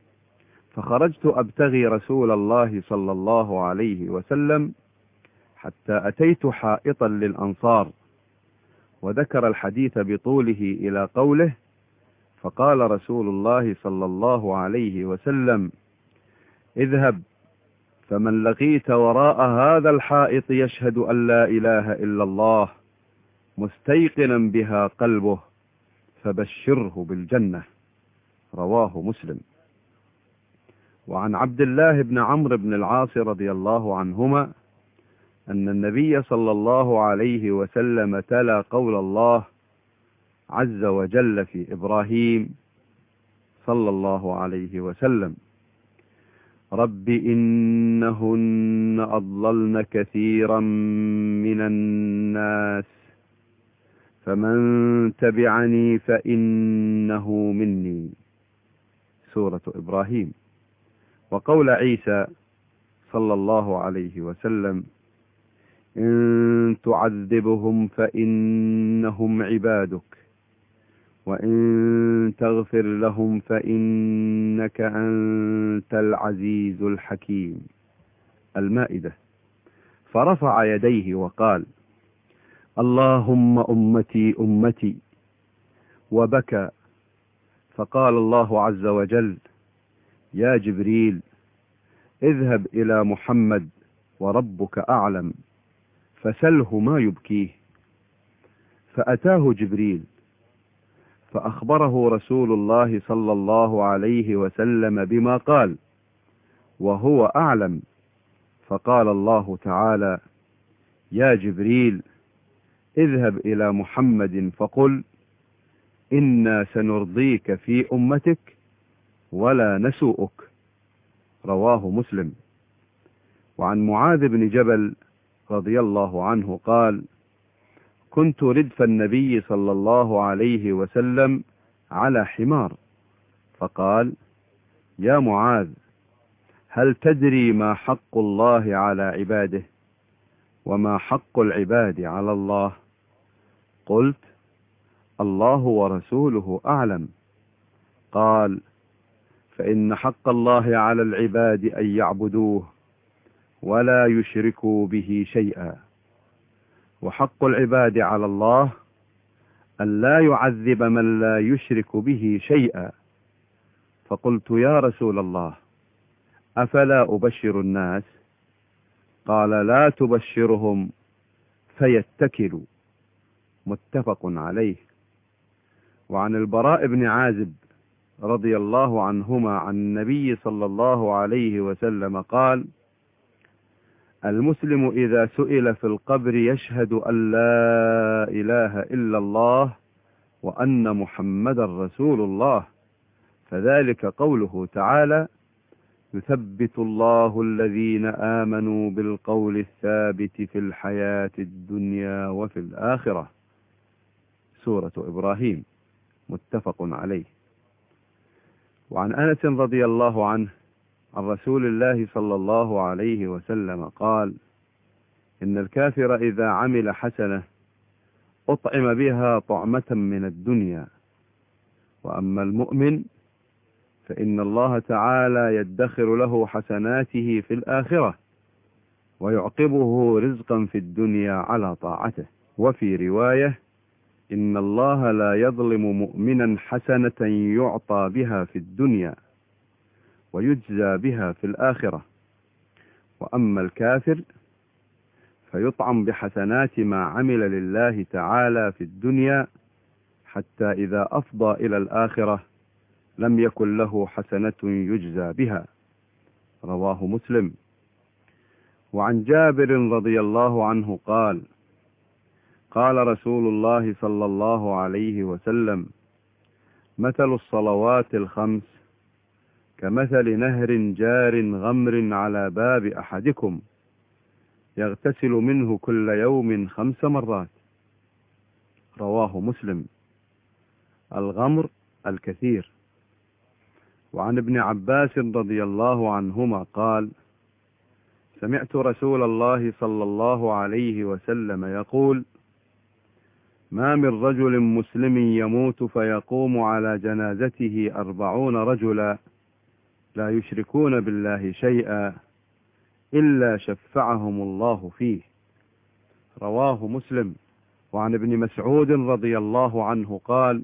فخرجت أبتغي رسول الله صلى الله عليه وسلم حتى أتيت حائطا للأنصار، وذكر الحديث بطوله إلى قوله: فقال رسول الله صلى الله عليه وسلم: اذهب فمن لقيت وراء هذا الحائط يشهد أن لا إله إلا الله مستيقنا بها قلبه فبشره بالجنة. رواه مسلم. وعن عبد الله بن عمرو بن العاص رضي الله عنهما أن النبي صلى الله عليه وسلم تلا قول الله عز وجل في إبراهيم صلى الله عليه وسلم: رب إنهن أضللن كثيرا من الناس فمن تبعني فإنه مني. سورة إبراهيم. وقول عيسى صلى الله عليه وسلم: إن تعذبهم فإنهم عبادك وإن تغفر لهم فإنك أنت العزيز الحكيم. المائدة. فرفع يديه وقال: اللهم أمتي أمتي، وبكى. فقال الله عز وجل: يا جبريل، اذهب إلى محمد وربك أعلم، فسله ما يبكيه. فأتاه جبريل فأخبره رسول الله صلى الله عليه وسلم بما قال، وهو أعلم. فقال الله تعالى: يا جبريل، اذهب إلى محمد فقل: إنا سنرضيك في أمتك ولا نسوءك. رواه مسلم. وعن معاذ بن جبل رضي الله عنه قال: كنت ردف النبي صلى الله عليه وسلم على حمار، فقال: يا معاذ، هل تدري ما حق الله على عباده وما حق العباد على الله؟ قلت: الله ورسوله أعلم. قال: فإن حق الله على العباد أن يعبدوه ولا يشركوا به شيئا، وحق العباد على الله أن لا يعذب من لا يشرك به شيئا. فقلت: يا رسول الله، أفلا أبشر الناس؟ قال: لا تبشرهم فيتكلوا. متفق عليه. وعن البراء بن عازب رضي الله عنهما عن النبي صلى الله عليه وسلم قال: المسلم إذا سئل في القبر يشهد أن لا إله إلا الله وأن محمدا رسول الله، فذلك قوله تعالى: يثبت الله الذين آمنوا بالقول الثابت في الحياة الدنيا وفي الآخرة. سورة إبراهيم. متفق عليه. وعن أنس رضي الله عنه عن رسول الله صلى الله عليه وسلم قال: إن الكافر إذا عمل حسنة أطعم بها طعمة من الدنيا، وأما المؤمن فإن الله تعالى يدخر له حسناته في الآخرة ويعقبه رزقا في الدنيا على طاعته. وفي رواية: إن الله لا يظلم مؤمنا حسنة يعطى بها في الدنيا ويجزى بها في الآخرة، وأما الكافر فيطعم بحسنات ما عمل لله تعالى في الدنيا، حتى إذا أفضى إلى الآخرة لم يكن له حسنة يجزى بها. رواه مسلم. وعن جابر رضي الله عنه قال: قال رسول الله صلى الله عليه وسلم: مثل الصلوات الخمس كمثل نهر جار غمر على باب أحدكم يغتسل منه كل يوم 5 مرات. رواه مسلم. الغمر الكثير. وعن ابن عباس رضي الله عنهما قال: سمعت رسول الله صلى الله عليه وسلم يقول: ما من رجل مسلم يموت فيقوم على جنازته 40 رجلا لا يشركون بالله شيئا إلا شفعهم الله فيه. رواه مسلم. وعن ابن مسعود رضي الله عنه قال: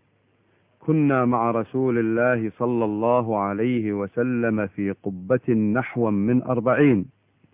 كنا مع رسول الله صلى الله عليه وسلم في قبة نحو من 40،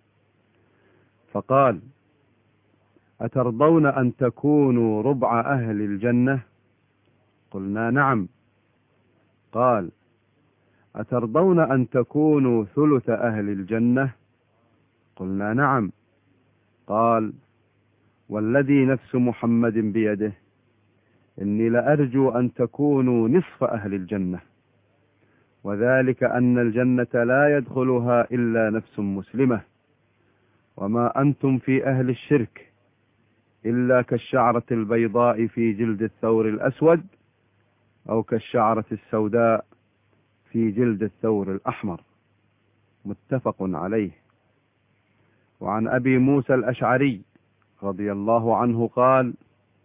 فقال: أترضون أن تكونوا ربع أهل الجنة؟ قلنا: نعم. قال: أترضون أن تكونوا ثلث أهل الجنة؟ قلنا: نعم. قال: والذي نفس محمد بيده إني لأرجو أن تكونوا نصف أهل الجنة، وذلك أن الجنة لا يدخلها إلا نفس مسلمة، وما أنتم في أهل الشرك إلا كالشعرة البيضاء في جلد الثور الأسود، أو كالشعرة السوداء في جلد الثور الأحمر. متفق عليه. وعن أبي موسى الأشعري رضي الله عنه قال: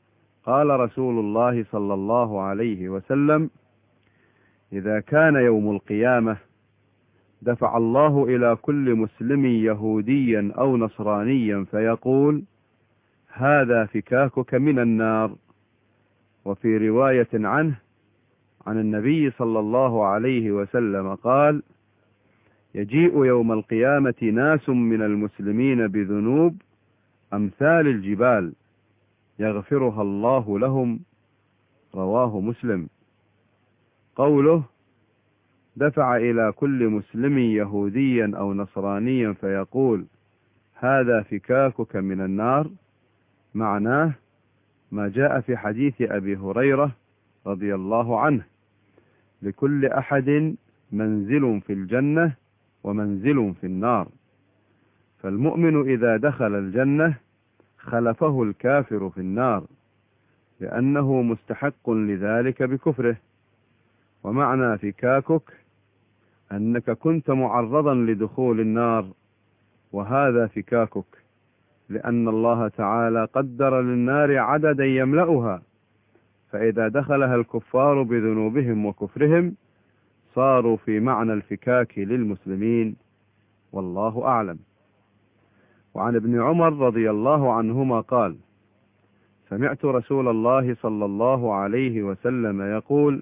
قال رسول الله صلى الله عليه وسلم: إذا كان يوم القيامة دفع الله إلى كل مسلم يهوديا أو نصرانيا فيقول: هذا فكاكك من النار. وفي رواية عنه عن النبي صلى الله عليه وسلم قال: يجيء يوم القيامة ناس من المسلمين بذنوب أمثال الجبال يغفرها الله لهم. رواه مسلم. قوله دفع إلى كل مسلم يهوديا أو نصرانيا فيقول: هذا فكاكك من النار، معناه ما جاء في حديث أبي هريرة رضي الله عنه: لكل أحد منزل في الجنة ومنزل في النار، فالمؤمن إذا دخل الجنة خلفه الكافر في النار، لأنه مستحق لذلك بكفره. ومعنى فكاكك أنك كنت معرضا لدخول النار، وهذا فكاكك، لأن الله تعالى قدر للنار عددا يملأها، فإذا دخلها الكفار بذنوبهم وكفرهم صاروا في معنى الفكاك للمسلمين، والله أعلم. وعن ابن عمر رضي الله عنهما قال: سمعت رسول الله صلى الله عليه وسلم يقول: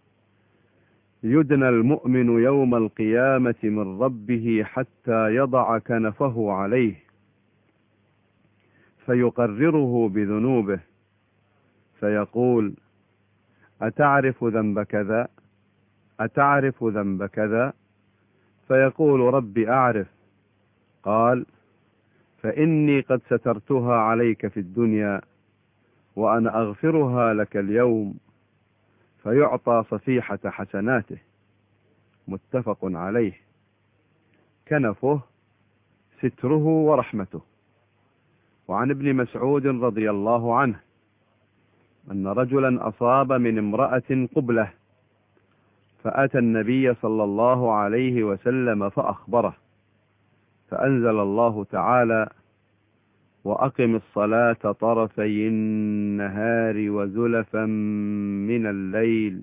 يدنى المؤمن يوم القيامة من ربه حتى يضع كنفه عليه فيقرره بذنوبه، فيقول: أتعرف ذنب كذا؟ أتعرف ذنب كذا؟ فيقول: ربي أعرف. قال: فإني قد سترتها عليك في الدنيا وأنا أغفرها لك اليوم. فيعطى صفيحة حسناته. متفق عليه. كنفه ستره ورحمته. وعن ابن مسعود رضي الله عنه أن رجلا أصاب من امرأة قبلة، فأتى النبي صلى الله عليه وسلم فأخبره، فأنزل الله تعالى: وأقم الصلاة طرفي النهار وزلفا من الليل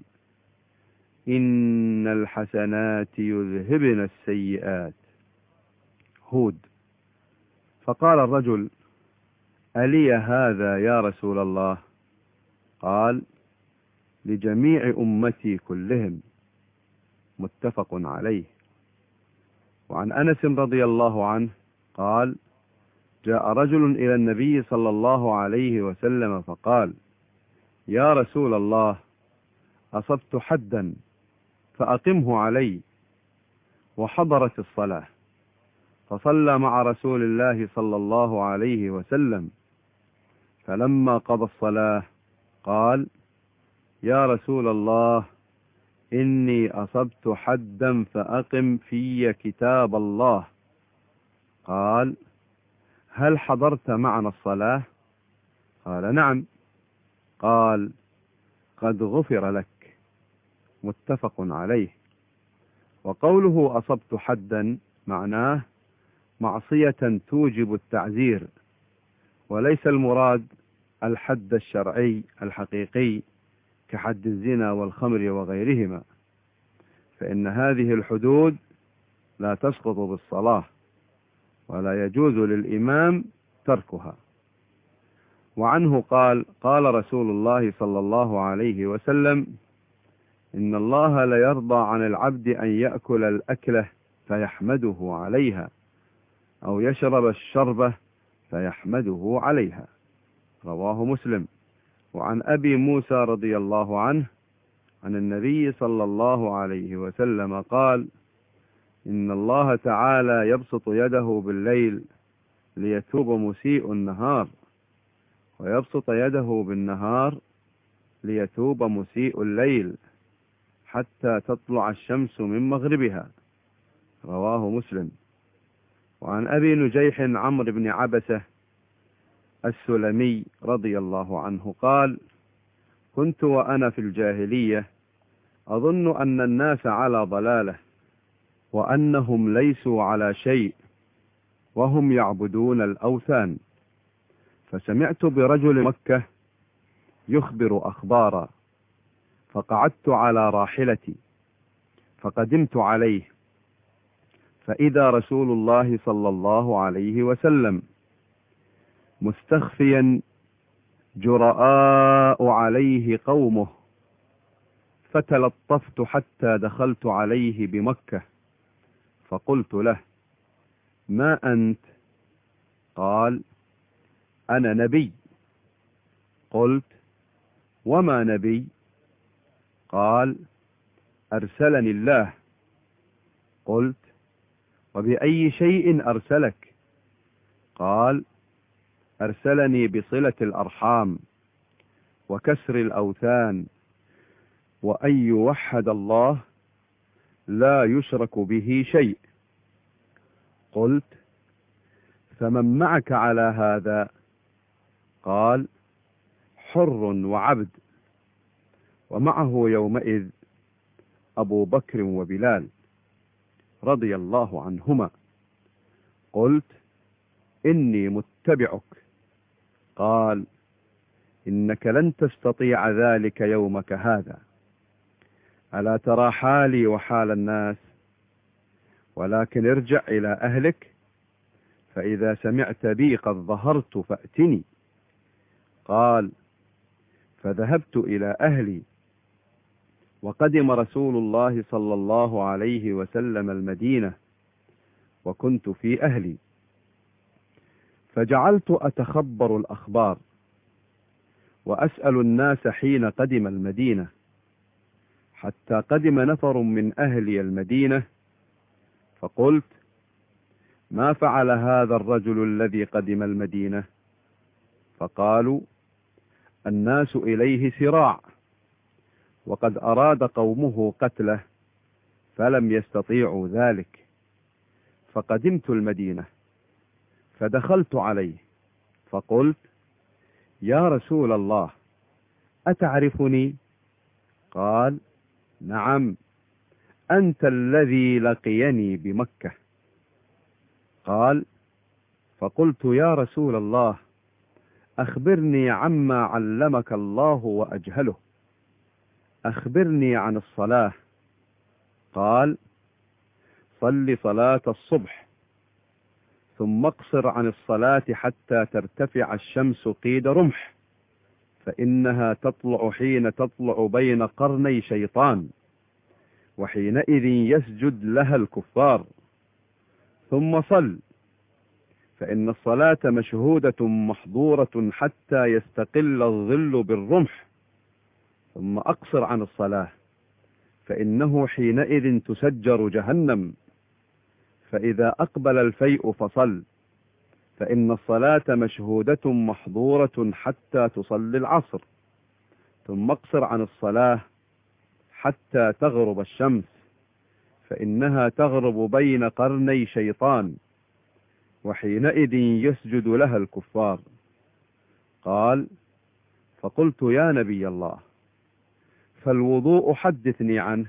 إن الحسنات يذهبن السيئات. هود. فقال الرجل: ألي هذا يا رسول الله؟ قال: لجميع أمتي كلهم. متفق عليه. وعن أنس رضي الله عنه قال: جاء رجل إلى النبي صلى الله عليه وسلم فقال: يا رسول الله، أصبت حدا فأقمه علي. وحضرت الصلاة، فصلى مع رسول الله صلى الله عليه وسلم، فلما قضى الصلاة قال: يا رسول الله، إني أصبت حدا فأقم في كتاب الله. قال: هل حضرت معنا الصلاة؟ قال: نعم. قال: قد غفر لك. متفق عليه. وقوله أصبت حدا معناه معصية توجب التعزير، وليس المراد الحد الشرعي الحقيقي كحد الزنا والخمر وغيرهما، فإن هذه الحدود لا تسقط بالصلاة، ولا يجوز للإمام تركها. وعنه قال: قال رسول الله صلى الله عليه وسلم: إن الله ليرضى عن العبد أن يأكل الأكلة فيحمده عليها، أو يشرب الشربة فيحمده عليها. رواه مسلم. وعن أبي موسى رضي الله عنه عن النبي صلى الله عليه وسلم قال: إن الله تعالى يبسط يده بالليل ليتوب مسيء النهار، ويبسط يده بالنهار ليتوب مسيء الليل، حتى تطلع الشمس من مغربها. رواه مسلم. وعن أبي نجيح عمرو بن عبسة السلمي رضي الله عنه قال: كنت وأنا في الجاهلية أظن أن الناس على ضلالة، وأنهم ليسوا على شيء، وهم يعبدون الأوثان. فسمعت برجل مكة يخبر أخبارا، فقعدت على راحلتي فقدمت عليه، فإذا رسول الله صلى الله عليه وسلم مستخفيا جرآء عليه قومه، فتلطفت حتى دخلت عليه بمكة، فقلت له: ما أنت؟ قال: أنا نبي. قلت: وما نبي؟ قال: أرسلني الله. قلت: وبأي شيء أرسلك؟ قال: أرسلني بصلة الأرحام وكسر الأوثان، وأن يوحد الله لا يشرك به شيء. قلت: فمن معك على هذا؟ قال: حر وعبد، ومعه يومئذ أبو بكر وبلال رضي الله عنهما. قلت: إني متبعك. قال: إنك لن تستطيع ذلك يومك هذا، ألا ترى حالي وحال الناس؟ ولكن ارجع إلى أهلك، فإذا سمعت بي قد ظهرت فأتني. قال: فذهبت إلى أهلي، وقدم رسول الله صلى الله عليه وسلم المدينة، وكنت في أهلي، فجعلت أتخبر الأخبار وأسأل الناس حين قدم المدينة، حتى قدم نفر من أهلي المدينة، فقلت: ما فعل هذا الرجل الذي قدم المدينة؟ فقالوا: الناس إليه سراع، وقد أراد قومه قتله فلم يستطيعوا ذلك. فقدمت المدينة فدخلت عليه فقلت: يا رسول الله، أتعرفني؟ قال: نعم، أنت الذي لقيني بمكة. قال: فقلت: يا رسول الله، أخبرني عما علمك الله وأجهله، أخبرني عن الصلاة. قال: صل صلاة الصبح، ثم اقصر عن الصلاة حتى ترتفع الشمس قيد رمح، فإنها تطلع حين تطلع بين قرني شيطان، وحينئذ يسجد لها الكفار. ثم صل، فإن الصلاة مشهودة محظورة حتى يستقل الظل بالرمح. ثم أقصر عن الصلاة، فإنه حينئذ تسجر جهنم. فإذا أقبل الفيء فصل، فإن الصلاة مشهودة محظورة حتى تصلي العصر. ثم اقصر عن الصلاة حتى تغرب الشمس، فإنها تغرب بين قرني شيطان، وحينئذ يسجد لها الكفار. قال: فقلت: يا نبي الله، فالوضوء حدثني عنه.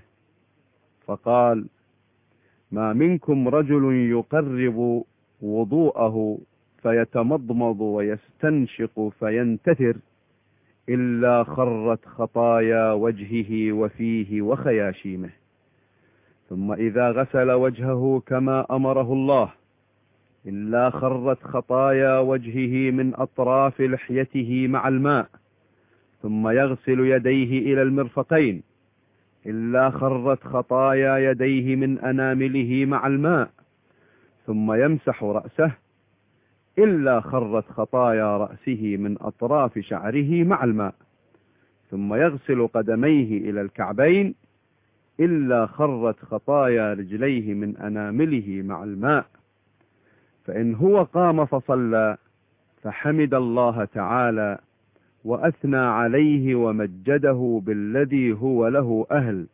فقال: ما منكم رجل يقرب وضوءه فيتمضمض ويستنشق فينتثر إلا خرت خطايا وجهه وفيه وخياشيمه، ثم إذا غسل وجهه كما أمره الله إلا خرت خطايا وجهه من أطراف لحيته مع الماء، ثم يغسل يديه إلى المرفقين إلا خرت خطايا يديه من أنامله مع الماء، ثم يمسح رأسه إلا خرت خطايا رأسه من أطراف شعره مع الماء، ثم يغسل قدميه إلى الكعبين إلا خرت خطايا رجليه من أنامله مع الماء. فإن هو قام فصلى فحمد الله تعالى وأثنى عليه ومجده بالذي هو له أهل،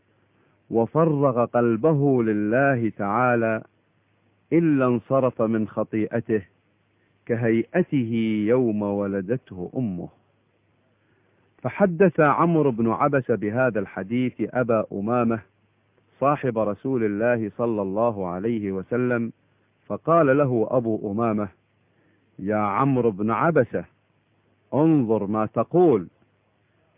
وفرغ قلبه لله تعالى، إلا انصرف من خطيئته كهيئته يوم ولدته أمه. فحدث عمرو بن عبس بهذا الحديث أبا أمامة صاحب رسول الله صلى الله عليه وسلم، فقال له أبو أمامة: يا عمرو بن عبسة، انظر ما تقول،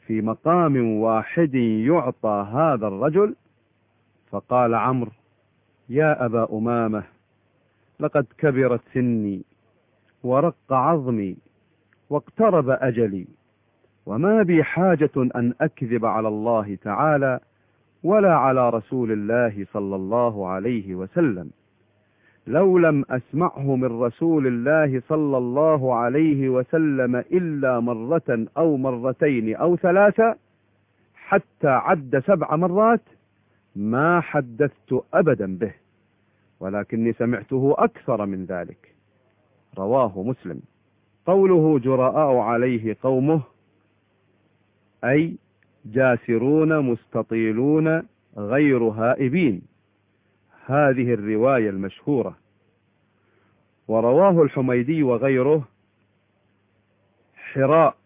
في مقام واحد يعطى هذا الرجل؟ فقال عمرو: يا أبا أمامة، لقد كبرت سني ورق عظمي واقترب أجلي، وما بي حاجة أن أكذب على الله تعالى ولا على رسول الله صلى الله عليه وسلم. لو لم أسمعه من رسول الله صلى الله عليه وسلم إلا مرة أو مرتين أو ثلاثة حتى عد 7 مرات ما حدثت أبدا به، ولكني سمعته أكثر من ذلك. رواه مسلم. قوله جراء عليه قومه أي جاسرون مستطيلون غير هائبين، هذه الرواية المشهورة. ورواه الحميدي وغيره حراء،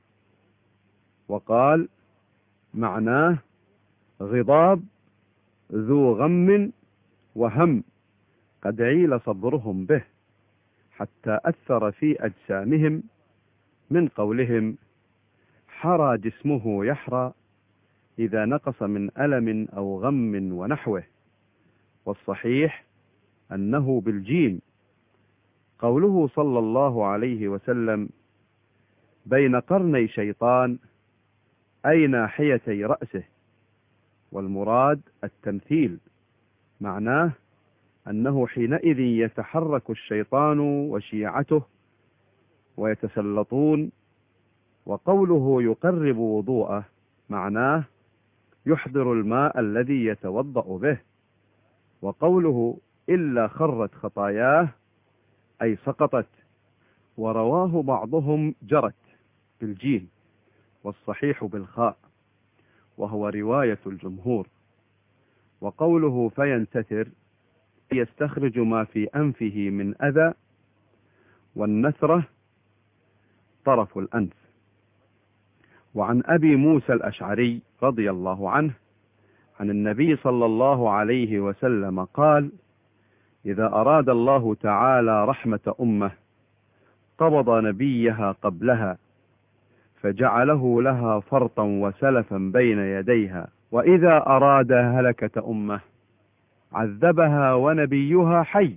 وقال معناه غضاب ذو غم وهم قد عيل صبرهم به حتى أثر في أجسامهم، من قولهم حرى جسمه يحرى إذا نقص من ألم أو غم ونحوه، والصحيح أنه بالجيم. قوله صلى الله عليه وسلم بين قرني شيطان أي ناحيتي رأسه، والمراد التمثيل، معناه أنه حينئذ يتحرك الشيطان وشيعته ويتسلطون. وقوله يقرب وضوءه معناه يحضر الماء الذي يتوضأ به. وقوله إلا خرت خطاياه أي سقطت. ورواه بعضهم جرت بالجيم والصحيح بالخاء، وهو رواية الجمهور. وقوله فينتثر يستخرج ما في أنفه من أذى، والنثرة طرف الأنف. وعن أبي موسى الأشعري رضي الله عنه عن النبي صلى الله عليه وسلم قال: إذا أراد الله تعالى رحمة أمة قبض نبيها قبلها فجعله لها فرطا وسلفا بين يديها، وإذا أراد هلكة أمة عذبها ونبيها حي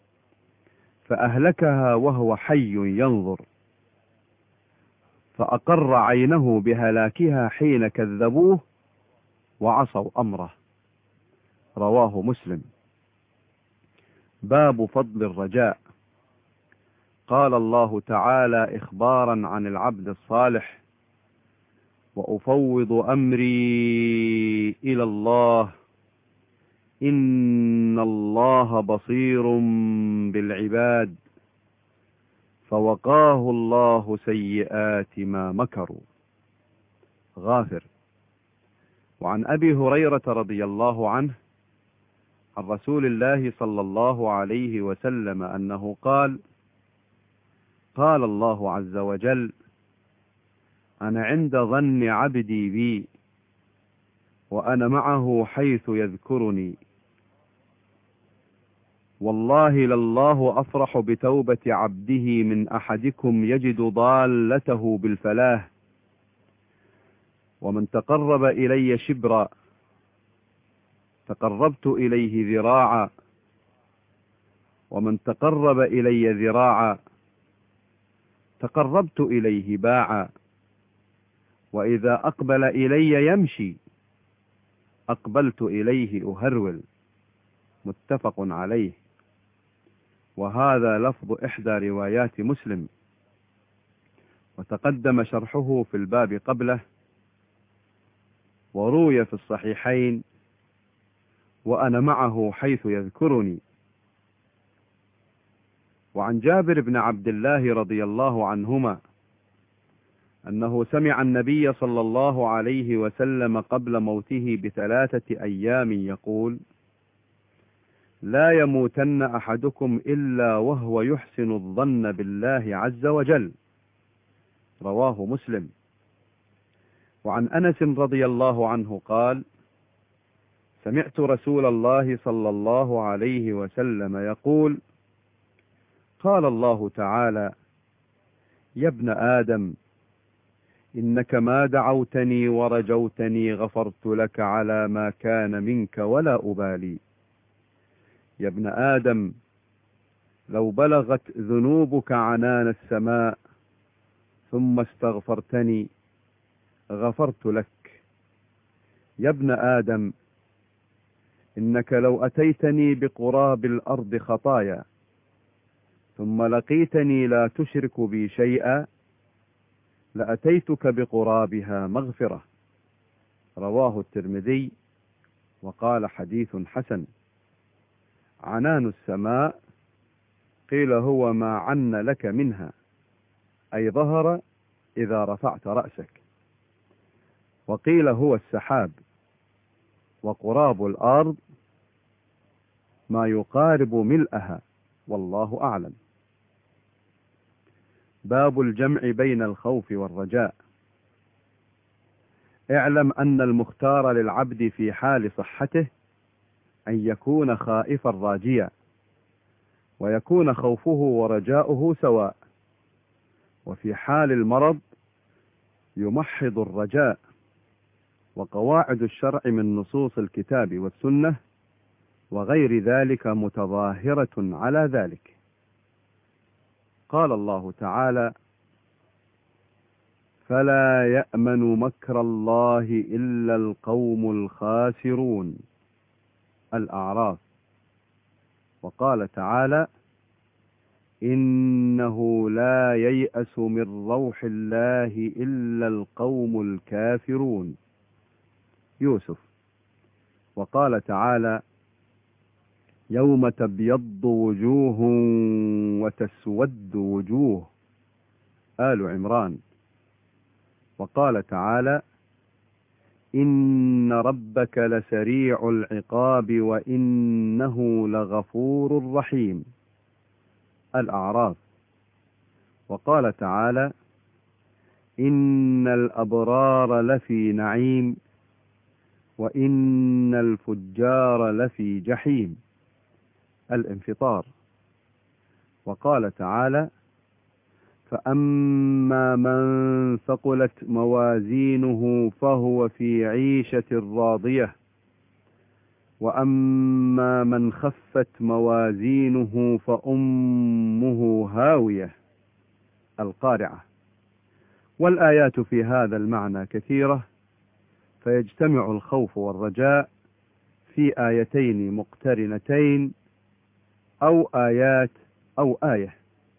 فأهلكها وهو حي ينظر، فأقر عينه بهلاكها حين كذبوه وعصوا أمره. رواه مسلم. باب فضل الرجاء. قال الله تعالى إخبارا عن العبد الصالح: وأفوض أمري إلى الله إن الله بصير بالعباد، فوقاه الله سيئات ما مكروا. غافر. وعن أبي هريرة رضي الله عنه عن رسول الله صلى الله عليه وسلم أنه قال: قال الله عز وجل: أنا عند ظن عبدي بي وأنا معه حيث يذكرني. والله لله أفرح بتوبة عبده من أحدكم يجد ضالته بالفلاح. ومن تقرب إلي شبرا تقربت إليه ذراعا، ومن تقرب إلي ذراعا تقربت إليه باعا، وإذا أقبل إلي يمشي أقبلت إليه أهرول. متفق عليه. وهذا لفظ إحدى روايات مسلم، وتقدم شرحه في الباب قبله. وروي في الصحيحين: وأنا معه حيث يذكرني. وعن جابر بن عبد الله رضي الله عنهما أنه سمع النبي صلى الله عليه وسلم قبل موته ب3 أيام يقول: لا يموتن أحدكم إلا وهو يحسن الظن بالله عز وجل. رواه مسلم. وعن أنس رضي الله عنه قال: سمعت رسول الله صلى الله عليه وسلم يقول: قال الله تعالى: يا ابن آدم إنك ما دعوتني ورجوتني غفرت لك على ما كان منك ولا أبالي. يا ابن آدم، لو بلغت ذنوبك عنان السماء ثم استغفرتني غفرت لك. يا ابن آدم، إنك لو أتيتني بقراب الأرض خطايا ثم لقيتني لا تشرك بي شيئا لأتيتك بقرابها مغفرة. رواه الترمذي وقال حديث حسن. عنان السماء قيل هو ما عن لك منها، أي ظهر إذا رفعت رأسك، وقيل هو السحاب. وقراب الأرض ما يقارب ملئها، والله أعلم. باب الجمع بين الخوف والرجاء. اعلم أن المختار للعبد في حال صحته أن يكون خائفا راجيا، ويكون خوفه ورجاؤه سواء، وفي حال المرض يمحض الرجاء. وقواعد الشرع من نصوص الكتاب والسنة وغير ذلك متظاهرة على ذلك. قال الله تعالى: فلا يأمن مكر الله إلا القوم الخاسرون. الأعراف. وقال تعالى: إنه لا ييأس من روح الله إلا القوم الكافرون. يوسف. وقال تعالى: يوم تبيض وجوه وتسود وجوه. آل عمران. وقال تعالى: إن ربك لسريع العقاب وإنه لغفور رحيم. الأعراف. وقال تعالى: إن الأبرار لفي نعيم وإن الفجار لفي جحيم. الانفطار. وقال تعالى: فأما من ثقلت موازينه فهو في عيشة راضية وأما من خفت موازينه فأمه هاوية. القارعة. والآيات في هذا المعنى كثيرة، فيجتمع الخوف والرجاء في آيتين مقترنتين أو آيات أو آية.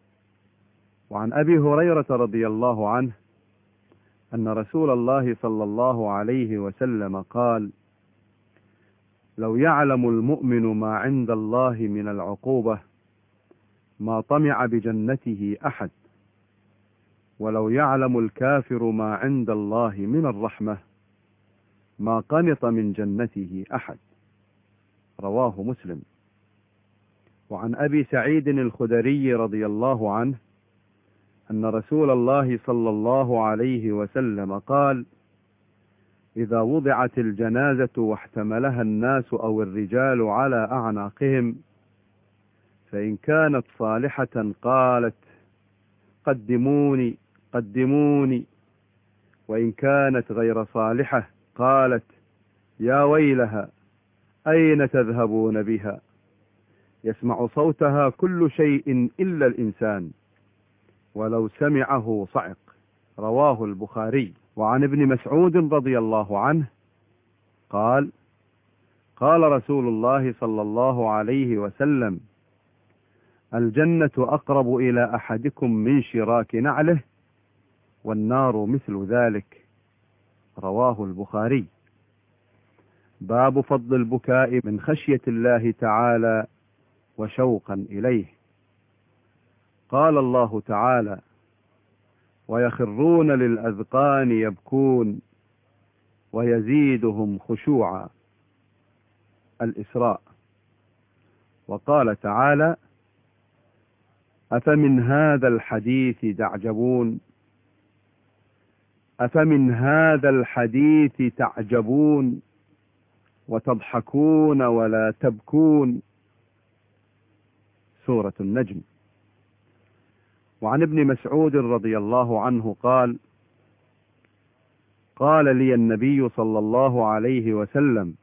وعن أبي هريرة رضي الله عنه أن رسول الله صلى الله عليه وسلم قال: لو يعلم المؤمن ما عند الله من العقوبة ما طمع بجنته أحد، ولو يعلم الكافر ما عند الله من الرحمة ما قنط من جنته أحد. رواه مسلم. وعن أبي سعيد الخدري رضي الله عنه أن رسول الله صلى الله عليه وسلم قال: إذا وضعت الجنازة واحتملها الناس أو الرجال على أعناقهم فإن كانت صالحة قالت: قدموني قدموني، وإن كانت غير صالحة قالت: يا ويلها أين تذهبون بها؟ يسمع صوتها كل شيء إلا الإنسان، ولو سمعه صعق. رواه البخاري. وعن ابن مسعود رضي الله عنه قال: قال رسول الله صلى الله عليه وسلم: الجنة أقرب إلى أحدكم من شراك نعله، والنار مثل ذلك. رواه البخاري. باب فضل البكاء من خشية الله تعالى وشوقا إليه. قال الله تعالى: ويخرون للأذقان يبكون ويزيدهم خشوعا. الإسراء. وقال تعالى: أفمن هذا الحديث تعجبون أفمن هذا الحديث تعجبون وتضحكون ولا تبكون. سورة النجم. وعن ابن مسعود رضي الله عنه قال: قال لي النبي صلى الله عليه وسلم: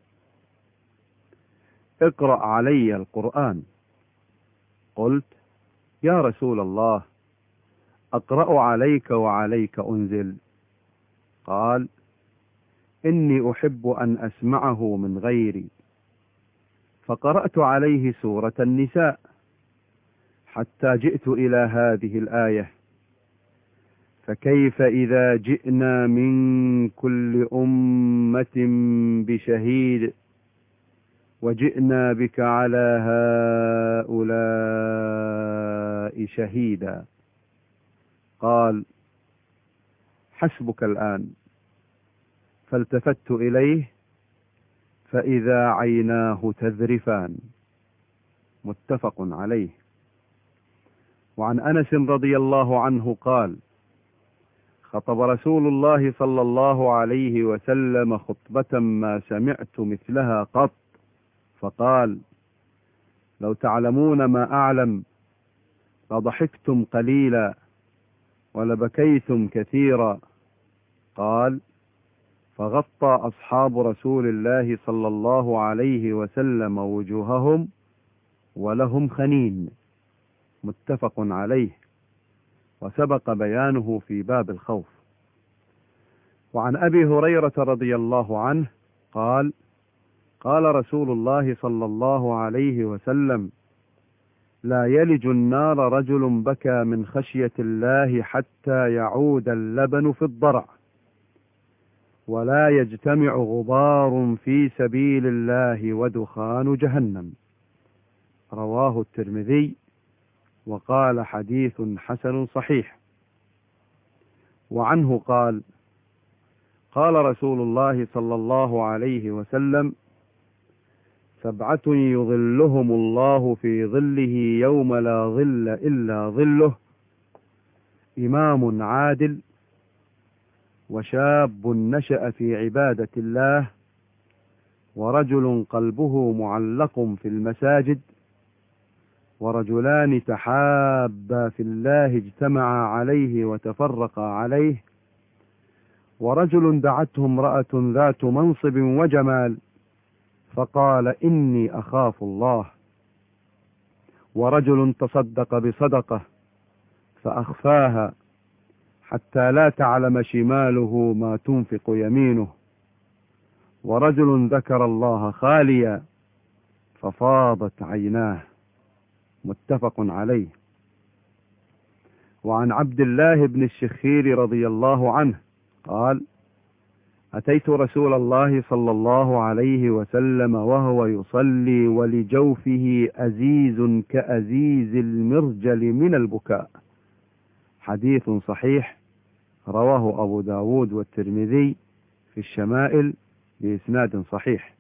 اقرأ علي القرآن. قلت: يا رسول الله، أقرأ عليك وعليك أنزل؟ قال: إني أحب أن أسمعه من غيري. فقرأت عليه سورة النساء حتى جئت إلى هذه الآية: فكيف إذا جئنا من كل أمة بشهيد وجئنا بك على هؤلاء شهيدا. قال: حسبك الآن. فالتفت إليه فإذا عيناه تذرفان. متفق عليه. وعن أنس رضي الله عنه قال: خطب رسول الله صلى الله عليه وسلم خطبة ما سمعت مثلها قط، فقال: لو تعلمون ما أعلم لضحكتم قليلا ولبكيتم كثيرا. قال: فغطى أصحاب رسول الله صلى الله عليه وسلم وجوههم ولهم خنين. متفق عليه، وسبق بيانه في باب الخوف. وعن أبي هريرة رضي الله عنه قال: قال رسول الله صلى الله عليه وسلم: لا يلج النار رجل بكى من خشية الله حتى يعود اللبن في الضرع، ولا يجتمع غبار في سبيل الله ودخان جهنم. رواه الترمذي، وقال: حديث حسن صحيح. وعنه قال: قال رسول الله صلى الله عليه وسلم: 7 يظلهم الله في ظله يوم لا ظل إلا ظله: إمام عادل، وشاب نشأ في عبادة الله، ورجل قلبه معلق في المساجد، ورجلان تحابا في الله اجتمعا عليه وتفرقا عليه، ورجل دعته امرأة ذات منصب وجمال فقال: إني أخاف الله، ورجل تصدق بصدقة فأخفاها حتى لا تعلم شماله ما تنفق يمينه، ورجل ذكر الله خاليا ففاضت عيناه. متفق عليه. وعن عبد الله بن الشخير رضي الله عنه قال: أتيت رسول الله صلى الله عليه وسلم وهو يصلي ولجوفه أزيز كأزيز المرجل من البكاء. حديث صحيح، رواه أبو داود والترمذي في الشمائل بإسناد صحيح.